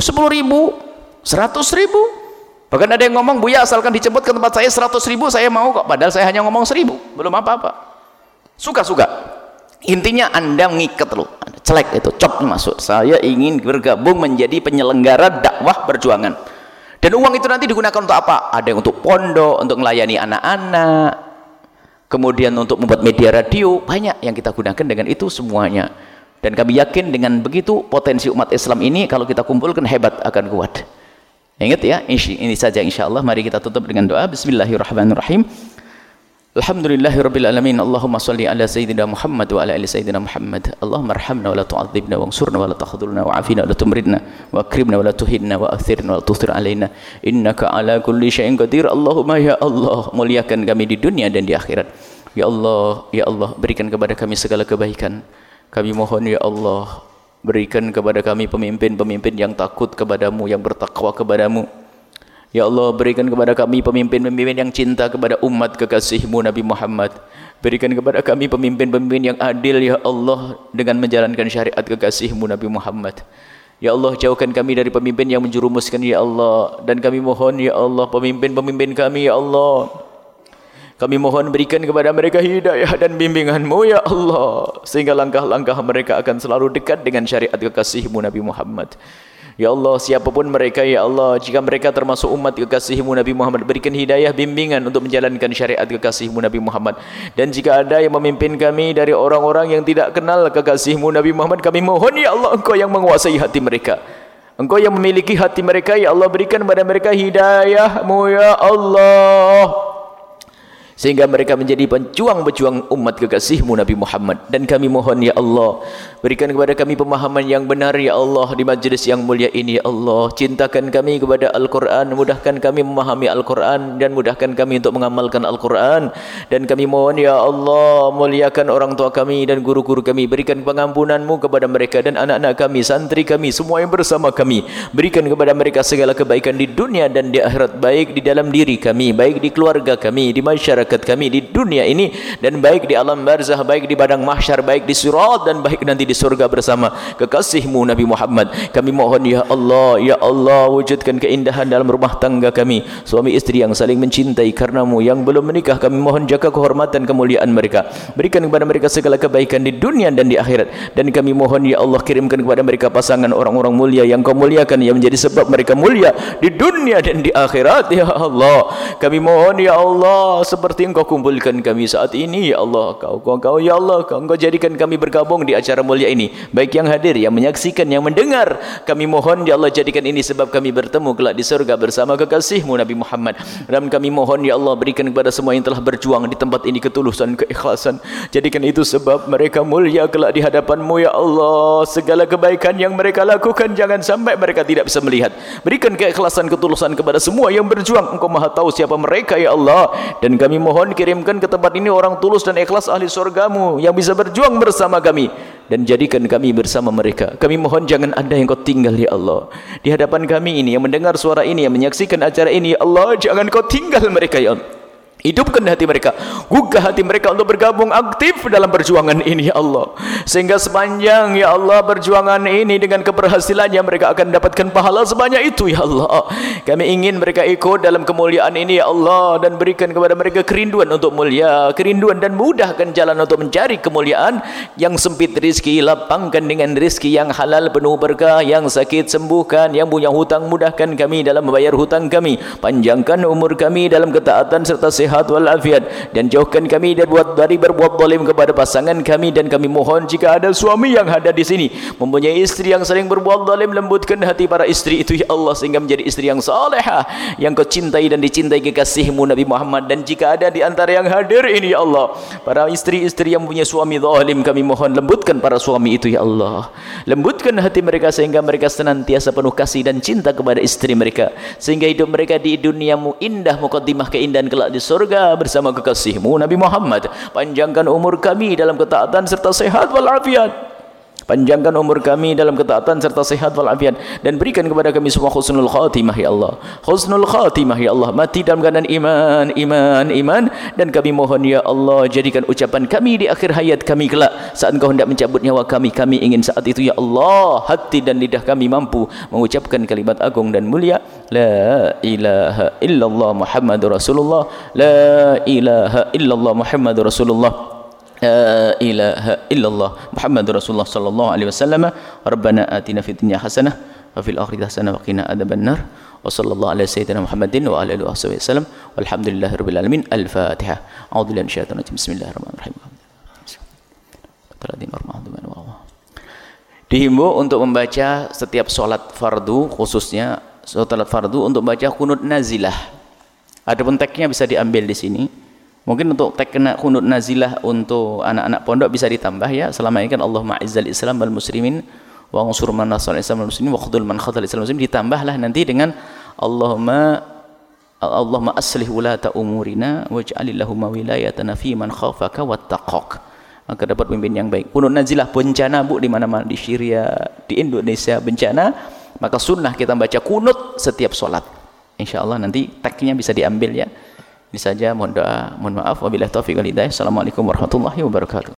Speaker 2: 100.000. Bahkan ada yang ngomong, Buya asalkan dijemput ke tempat saya 100.000 saya mau kok, padahal saya hanya ngomong 1.000, belum apa-apa. Suka-suka, intinya Anda ngikat loh, celek itu, cop masuk, saya ingin bergabung menjadi penyelenggara dakwah perjuangan. Dan uang itu nanti digunakan untuk apa? Ada yang untuk pondok, untuk melayani anak-anak, kemudian untuk membuat media radio, banyak yang kita gunakan dengan itu semuanya. Dan kami yakin dengan begitu potensi umat Islam ini kalau kita kumpulkan hebat, akan kuat. Ingat ya, ini saja insya Allah. Mari kita tutup dengan doa. Bismillahirrahmanirrahim. Alhamdulillahirabbil alamin. Allahumma shalli ala sayyidina Muhammad wa ala ali sayyidina Muhammad. Allahumma arhamna wa la tu'adzibna wa'ansurna wa la takhdhulna wa'afina wa la tumridna wa akrimna wa la tuhinna wa athirna wa la tuthir alaina innaka ala kulli syai'in qadir. Allahumma ya Allah, muliakan kami di dunia dan di akhirat. Ya Allah, berikan kepada kami segala kebaikan. Kami mohon ya Allah, berikan kepada kami pemimpin-pemimpin yang takut kepadamu, yang bertakwa kepadamu. Ya Allah, berikan kepada kami pemimpin-pemimpin yang cinta kepada umat kekasihmu Nabi Muhammad. Berikan kepada kami pemimpin-pemimpin yang adil ya Allah, dengan menjalankan syariat kekasihmu Nabi Muhammad. Ya Allah, jauhkan kami dari pemimpin yang menjerumuskan ya Allah. Dan kami mohon ya Allah, pemimpin-pemimpin kami ya Allah, kami mohon berikan kepada mereka hidayah dan bimbingan-Mu ya Allah, sehingga langkah-langkah mereka akan selalu dekat dengan syariat kekasihmu Nabi Muhammad. Ya Allah, siapapun mereka ya Allah, jika mereka termasuk umat kekasihmu Nabi Muhammad, berikan hidayah bimbingan untuk menjalankan syariat kekasihmu Nabi Muhammad. Dan jika ada yang memimpin kami dari orang-orang yang tidak kenal kekasihmu Nabi Muhammad, kami mohon ya Allah, Engkau yang menguasai hati mereka, Engkau yang memiliki hati mereka ya Allah, berikan kepada mereka hidayah-Mu ya Allah, sehingga mereka menjadi pejuang-pejuang umat kekasihmu Nabi Muhammad. Dan kami mohon ya Allah, berikan kepada kami pemahaman yang benar ya Allah di majlis yang mulia ini ya Allah. Cintakan kami kepada Al-Quran, mudahkan kami memahami Al-Quran, dan mudahkan kami untuk mengamalkan Al-Quran. Dan kami mohon ya Allah, muliakan orang tua kami dan guru-guru kami, berikan pengampunan-Mu kepada mereka dan anak-anak kami, santri kami, semua yang bersama kami. Berikan kepada mereka segala kebaikan di dunia dan di akhirat, baik di dalam diri kami, baik di keluarga kami, di masyarakat kami di dunia ini, dan baik di alam barzah, baik di padang mahsyar, baik di sirat, dan baik nanti di surga bersama kekasihmu Nabi Muhammad. Kami mohon ya Allah, wujudkan keindahan dalam rumah tangga kami, suami istri yang saling mencintai karenamu. Yang belum menikah, kami mohon jaga kehormatan kemuliaan mereka, berikan kepada mereka segala kebaikan di dunia dan di akhirat. Dan kami mohon ya Allah, kirimkan kepada mereka pasangan orang-orang mulia yang Kau muliakan, yang menjadi sebab mereka mulia di dunia dan di akhirat ya Allah. Kami mohon ya Allah, seperti seperti Engkau kumpulkan kami saat ini, ya Allah. Kau ya Allah, Engkau jadikan kami bergabung di acara mulia ini, baik yang hadir, yang menyaksikan, yang mendengar. Kami mohon ya Allah, jadikan ini sebab kami bertemu kelak di surga bersama kekasih-Mu Nabi Muhammad. Dan kami mohon ya Allah, berikan kepada semua yang telah berjuang di tempat ini ketulusan, keikhlasan. Jadikan itu sebab mereka mulia kelak di hadapan-Mu ya Allah. Segala kebaikan yang mereka lakukan jangan sampai mereka tidak bisa melihat. Berikan keikhlasan, ketulusan kepada semua yang berjuang. Engkau Maha tahu siapa mereka ya Allah. Dan kami mohon kirimkan ke tempat ini orang tulus dan ikhlas ahli surga-Mu yang bisa berjuang bersama kami, dan jadikan kami bersama mereka. Kami mohon jangan ada yang Kau tinggal ya Allah di hadapan kami ini, yang mendengar suara ini, yang menyaksikan acara ini ya Allah. Jangan Kau tinggal mereka ya Allah. Hidupkan hati mereka, gugah hati mereka untuk bergabung aktif dalam perjuangan ini ya Allah, sehingga sepanjang ya Allah perjuangan ini dengan keberhasilannya mereka akan dapatkan pahala sebanyak itu ya Allah. Kami ingin mereka ikut dalam kemuliaan ini ya Allah, dan berikan kepada mereka kerinduan untuk mulia, kerinduan dan mudahkan jalan untuk mencari kemuliaan. Yang sempit rizki lapangkan dengan rizki yang halal penuh berkah, yang sakit sembuhkan, yang punya hutang mudahkan kami dalam membayar hutang kami, panjangkan umur kami dalam ketaatan serta sehat walafiat, dan jauhkan kami dari berbuat zalim kepada pasangan kami. Dan kami mohon jika ada suami yang ada di sini mempunyai istri yang sering berbuat zalim, lembutkan hati para istri itu ya Allah, sehingga menjadi istri yang salehah, yang Kau cintai dan dicintai kekasih-Mu Nabi Muhammad. Dan jika ada di antara yang hadir ini ya Allah para istri-istri yang punya suami zalim, kami mohon lembutkan para suami itu ya Allah, lembutkan hati mereka sehingga mereka senantiasa penuh kasih dan cinta kepada istri mereka, sehingga hidup mereka di dunia-Mu indah, muqaddimah keindahan kelak di surga bersama kekasih-Mu Nabi Muhammad. Panjangkan umur kami dalam ketaatan serta sehat walafiat. Panjangkan umur kami dalam ketaatan serta sehat walafiat, dan berikan kepada kami semua husnul khatimah ya Allah. Husnul khatimah ya Allah, mati dalam keadaan iman. Dan kami mohon ya Allah, jadikan ucapan kami di akhir hayat kami kelak saat Engkau hendak mencabut nyawa kami. Kami ingin saat itu ya Allah hati dan lidah kami mampu mengucapkan kalimat agung dan mulia, la ilaha illallah Muhammadur Rasulullah, la ilaha illallah Muhammadur Rasulullah, la ilaha illallah Muhammadur Rasulullah sallallahu alaihi wasallam. Rabbana atina fid dunya hasanah wa fil akhirati hasanah wa qina adzabannar. Wa sallallahu ala sayyidina Muhammadin wa ala alihi wasallam. Walhamdulillahirabbil alamin. Al-Fatihah. A'udzu billahi minasyaitonir rajim. Bismillahirrahmanirrahim. Dihimbau untuk membaca setiap salat fardu, khususnya salat fardu, untuk baca qunut nazilah. Adapun teksnya bisa diambil di sini. Mungkin untuk teks qunut nazilah untuk anak-anak pondok bisa ditambah ya. Selama ini kan Allahumma izzal Islam wal muslimin wa ansur man nasal Islam wal muslimin wa khudul man khadhal Islam wal muslimin, ditambahlah nanti dengan Allahumma aslih wulata umurina waj'al lahum wilayatana fi man khafaka wattaqak, maka dapat pemimpin yang baik. Qunut nazilah bencana di mana-mana, di Syria, di Indonesia bencana, maka sunnah kita baca qunut setiap salat. Insyaallah nanti teksnya bisa diambil ya. Ini saja, mohon doa, mohon maaf, wabillahi taufiq wal hidayah. Assalamualaikum warahmatullahi wabarakatuh.